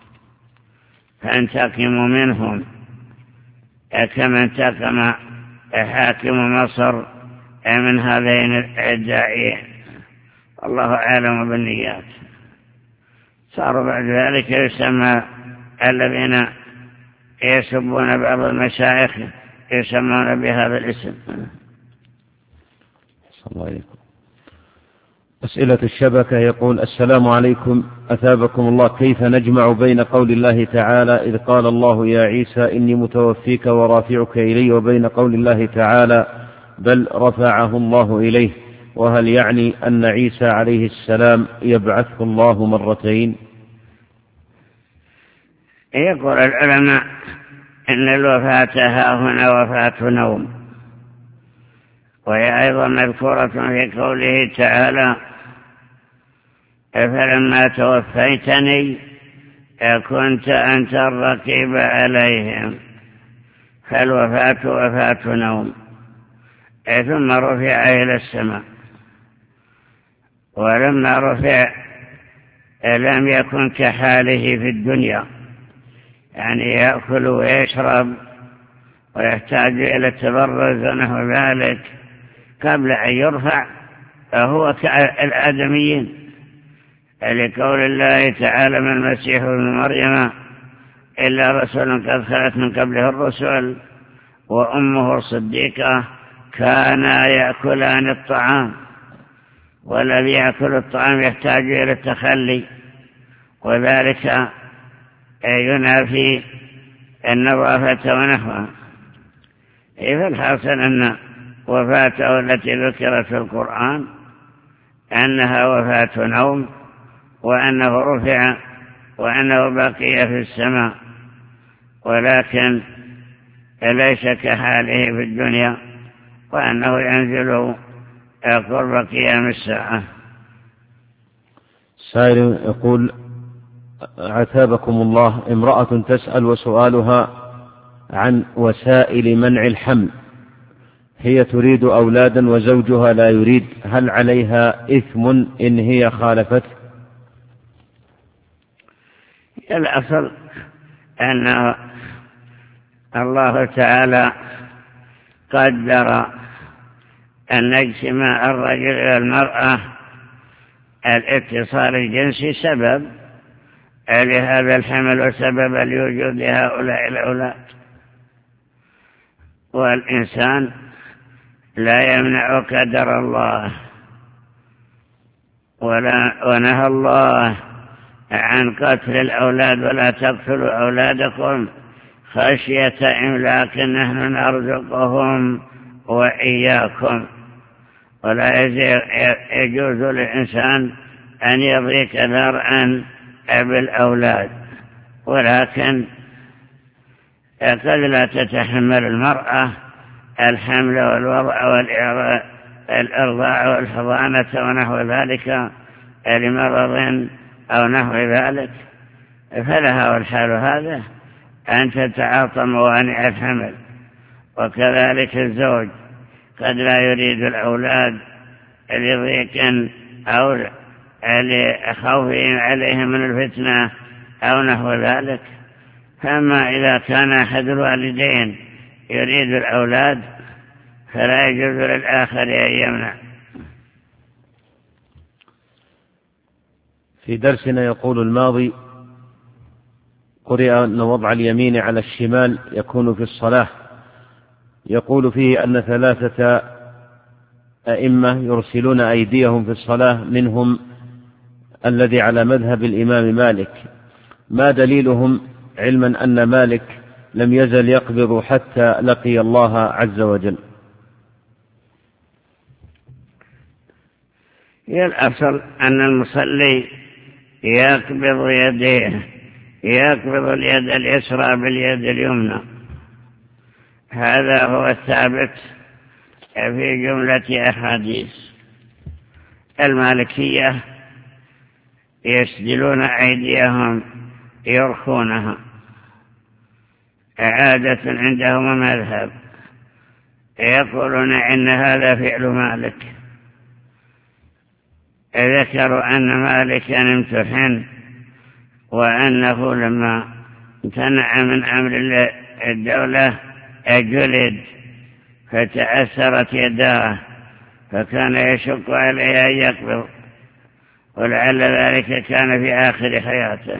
فانتقموا منهم كما انتقم حاكم مصر من هذين الداعيين. الله أعلم بالنيات. صاروا بعد ذلك يسمى الذين يسبون بعض المشايخ يسمون بهذا الاسم. صلى الله عليكم. أسئلة الشبكة. يقول: السلام عليكم، أثابكم الله، كيف نجمع بين قول الله تعالى إذ قال الله يا عيسى إني متوفيك ورافعك إلي، وبين قول الله تعالى بل رفعه الله إليه؟ وهل يعني أن عيسى عليه السلام يبعثه الله مرتين؟ يقول العلماء إن الوفاة ها هنا وفاة نوم، وهي أيضا مذكورة في قوله تعالى فلما توفيتني كنت أنت الرقيب عليهم، فالوفاة وفاة نوم. ثم رفع إلى السماء، ولما رفع لم يكن كحاله في الدنيا، يعني يأكل ويشرب ويحتاج إلى التبرز ونحو ذلك. قبل أن يرفع فهو كالآدميين، لقول الله تعالى ما المسيح ابن مريم إلا رسول قد خلت من قبله الرسل وأمه صديقة كانا يأكلان الطعام، والذي يأكل الطعام يحتاج إلى التخلي، وذلك ينافي النظافة ونحوها. فالحاصل أن وفاته التي ذكرت في القرآن أنها وفاة نوم، وأنه رفع وأنه بقي في السماء، ولكن ليس كحاله في الدنيا، وأنه ينزل قرب قيام الساعة. سائل يقول: عتابكم الله، امرأة تسأل وسؤالها عن وسائل منع الحمل، هي تريد أولادا وزوجها لا يريد، هل عليها إثم إن هي خالفت؟ الأصل أن الله تعالى قدر أن اجتماع الرجل والمرأة الاتصال الجنسي سبب لهذا الحمل وسبب لوجود هؤلاء الأولاد، والإنسان لا يمنع قدر الله، ولا ونهى الله عن قتل الأولاد ولا تقتلوا أولادكم خشية إملاق نحن نرزقهم وإياكم. ولا يجوز للإنسان أن يضيق ذرعا بالأولاد، ولكن قد لا تتحمل المرأة الحمل والوضع والإرضاع والحضانة ونحو ذلك لمرض أو نحو ذلك، فلها والحال هذا أن تتعاطى موانع الحمل. وكذلك الزوج قد لا يريد الأولاد لضيق أو لخوفهم عليهم من الفتنة أو نحو ذلك. فأما إذا كان أحد الوالدين يريد الأولاد فلا يجوز للآخر أن يمنع. في درسنا يقول الماضي: قرئ أن وضع اليمين على الشمال يكون في الصلاة، يقول فيه أن ثلاثة أئمة يرسلون أيديهم في الصلاة، منهم الذي على مذهب الإمام مالك. ما دليلهم، علما أن مالك لم يزل يقبض حتى لقي الله عز وجل؟ هي الأصل أن المصلي يقبض يديه، يقبض اليد اليسرى باليد اليمنى، هذا هو الثابت في جملة أحاديث. المالكية يسدلون أيديهم يرخونها، عادة عندهم مذهب، يقولون إن هذا فعل مالك. ذكروا أن مالكا امتحن وأنه لما امتنع من أمر الدولة جلد فتأثرت يداه فكان يشق عليه أن يقبض، ولعل ذلك كان في آخر حياته،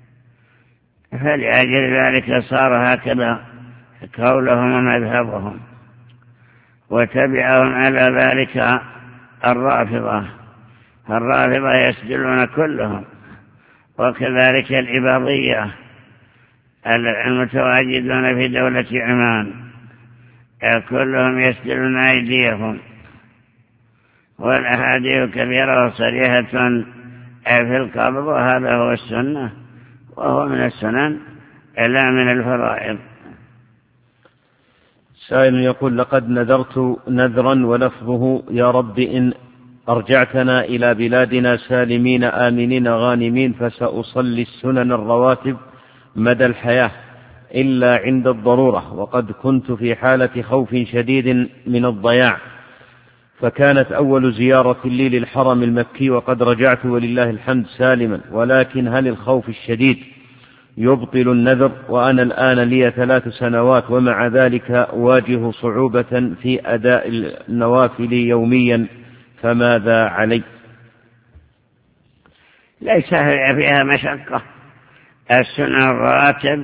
فلأجل ذلك صار هكذا قولهم ومذهبهم. وتبعهم على ذلك الرافضة، الرافضة يسجلون كلهم، وكذلك الإباضية المتواجدون في دولة عمان كلهم يسجلون أيديهم. والأحاديث كثيرة وصريحة في القبض، وهذا هو السنة، وهو من السنن لا من الفرائض. سائل يقول: لقد نذرت نذرا ولفظه: يا رب إن أرجعتنا إلى بلادنا سالمين آمنين غانمين فسأصلي السنن الرواتب مدى الحياة إلا عند الضرورة، وقد كنت في حالة خوف شديد من الضياع، فكانت أول زيارة لي للحرم المكي وقد رجعت ولله الحمد سالما، ولكن هل الخوف الشديد يبطل النذر؟ وأنا الآن لي ثلاث سنوات ومع ذلك أواجه صعوبة في أداء النوافل يوميا، فماذا علي؟ ليس فيها مشقة. السنن الراتب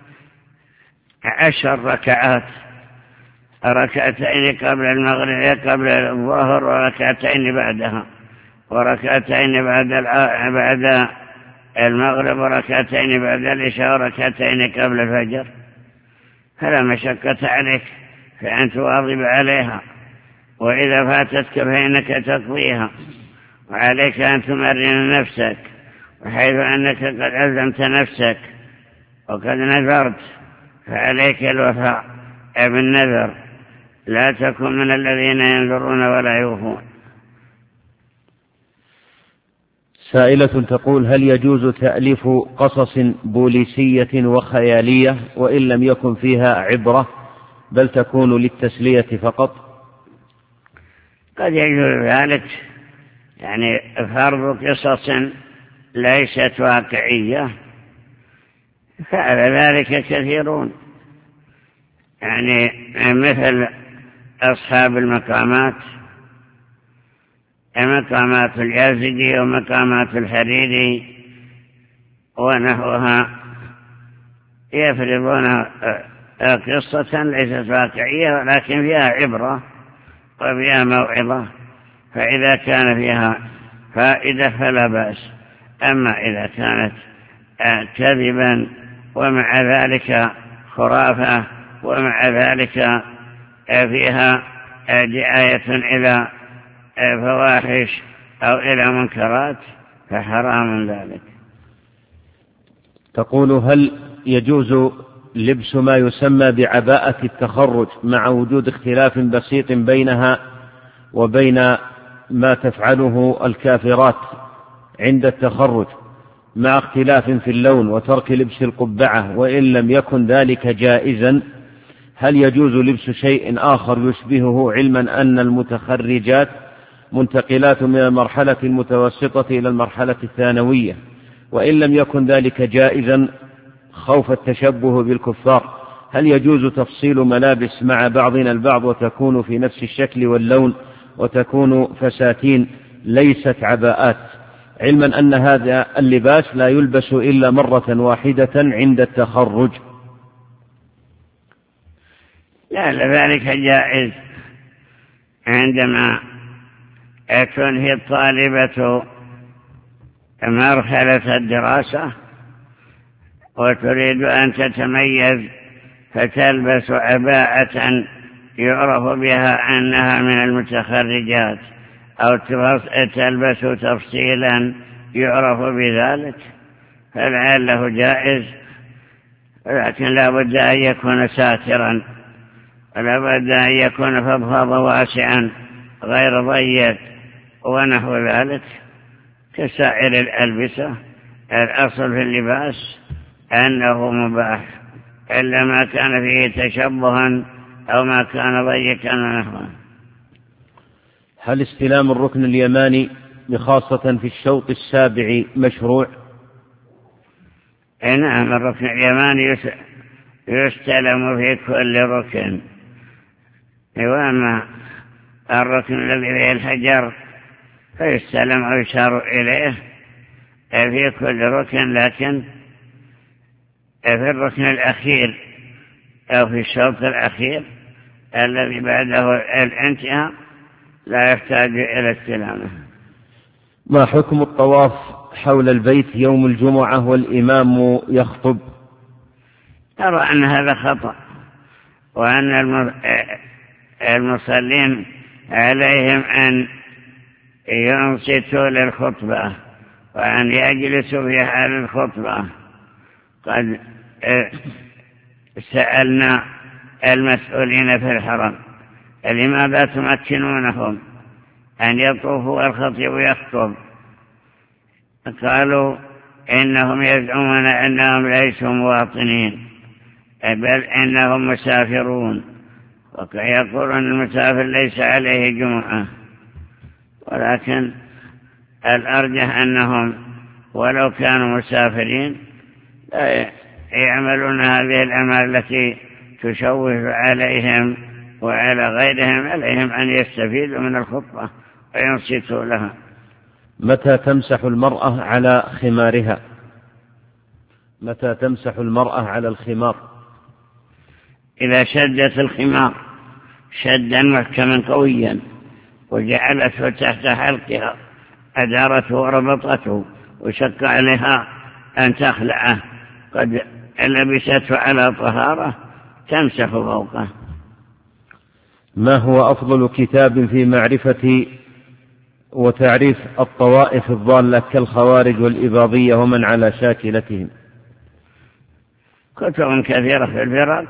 عشر ركعات، ركعتين قبل المغرب قبل الظهر وركعتين بعدها، وركعتين بعد بعد المغرب وركعتين بعد العشاء وركعتين قبل الفجر، فلا مشقة عليك فأن تواظب عليها، وإذا فاتتك فإنك تقضيها، وعليك أن تمرن نفسك، وحيث أنك قد ألزمت نفسك وقد نذرت فعليك الوفاء بالنذر، لا تكن من الذين ينذرون ولا يوفون. سائلة تقول: هل يجوز تأليف قصص بوليسية وخيالية وإن لم يكن فيها عبرة بل تكون للتسلية فقط؟ قد يجوز ذلك، يعني فرض قصص ليست واقعية، فعل ذلك كثيرون، يعني مثل أصحاب المقامات، مقامات اليازدي ومقامات الحريري ونحوها، يفرضون قصة ليست واقعية ولكن فيها عبرة وفيها موعظة، فإذا كان فيها فائدة فلا بأس. أما إذا كانت كذبا ومع ذلك خرافة ومع ذلك فيها دعاية إلى فواحش أو إلى منكرات فحرام ذلك. تقول: هل يجوز لبس ما يسمى بعباءة التخرج مع وجود اختلاف بسيط بينها وبين ما تفعله الكافرات عند التخرج، مع اختلاف في اللون وترك لبس القبعة، وإن لم يكن ذلك جائزا، هل يجوز لبس شيء آخر يشبهه، علما أن المتخرجات منتقلات من المرحلة المتوسطة إلى المرحلة الثانوية، وإن لم يكن ذلك جائزا خوف التشبه بالكفار، هل يجوز تفصيل ملابس مع بعضنا البعض وتكون في نفس الشكل واللون وتكون فساتين ليست عباءات، علما أن هذا اللباس لا يلبس إلا مرة واحدة عند التخرج؟ لا، ذلك جائز عندما تنهي الطالبة مرحلة الدراسة وتريد أن تتميز فتلبس عباءة يعرف بها أنها من المتخرجات، أو تلبس تفصيلا يعرف بذلك، فلعله جائز، لكن لا بد أن يكون ساترا، ولا بد أن يكون فضفاضا واسعا غير ضيق ونحو ذلك كسائر الألبسة. الأصل في اللباس أنه مباح إلا ما كان فيه تشبها أو ما كان ضيقا ونحوه. هل استلام الركن اليماني بخاصة في الشوط السابع مشروع؟ نعم، الركن اليماني يستلم في كل ركن، وأما الركن الذي فيه الحجر فيستلم أو يشار إليه في كل ركن، لكن في الركن الأخير أو في الشوط الأخير الذي بعده الانتهاء لا يحتاج إلى استلامه. ما حكم الطواف حول البيت يوم الجمعة والإمام يخطب؟ أرى أن هذا خطأ، وأن المصلين عليهم أن ينصتوا للخطبة وأن يجلسوا في حال الخطبة. قد سألنا المسؤولين في الحرم لماذا تمكنونهم أن يطوفوا والخطيب يخطب؟ قالوا إنهم يزعمون أنهم ليسوا مواطنين بل إنهم مسافرون، ويقولون المسافر ليس عليه جمعة، ولكن الأرجح أنهم ولو كانوا مسافرين لا يعملون هذه الأعمال التي تشوه عليهم وعلى غيرهم، عليهم أن يستفيدوا من الخطبة وينصتوا لها. متى تمسح المرأة على خمارها؟ متى تمسح المرأة على الخمار؟ إذا شدت الخمار شدا محكما قويا وجعلته تحت حلقها أدارته وربطته وشق عليها أن تخلعه قد لبسته على طهارة تمسح فوقه. ما هو أفضل كتاب في معرفة وتعريف الطوائف الضالة كالخوارج والإباضية ومن على شاكلتهم؟ كتب كثيرة في الفرق،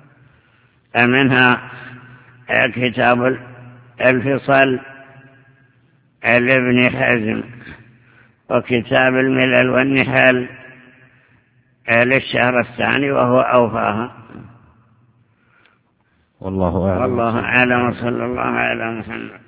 منها كتاب الفصل لابن حزم، وكتاب الملل والنحل للشهر الثاني وهو أوفاها. والله أعلم. والله أعلم، صلى الله على محمد.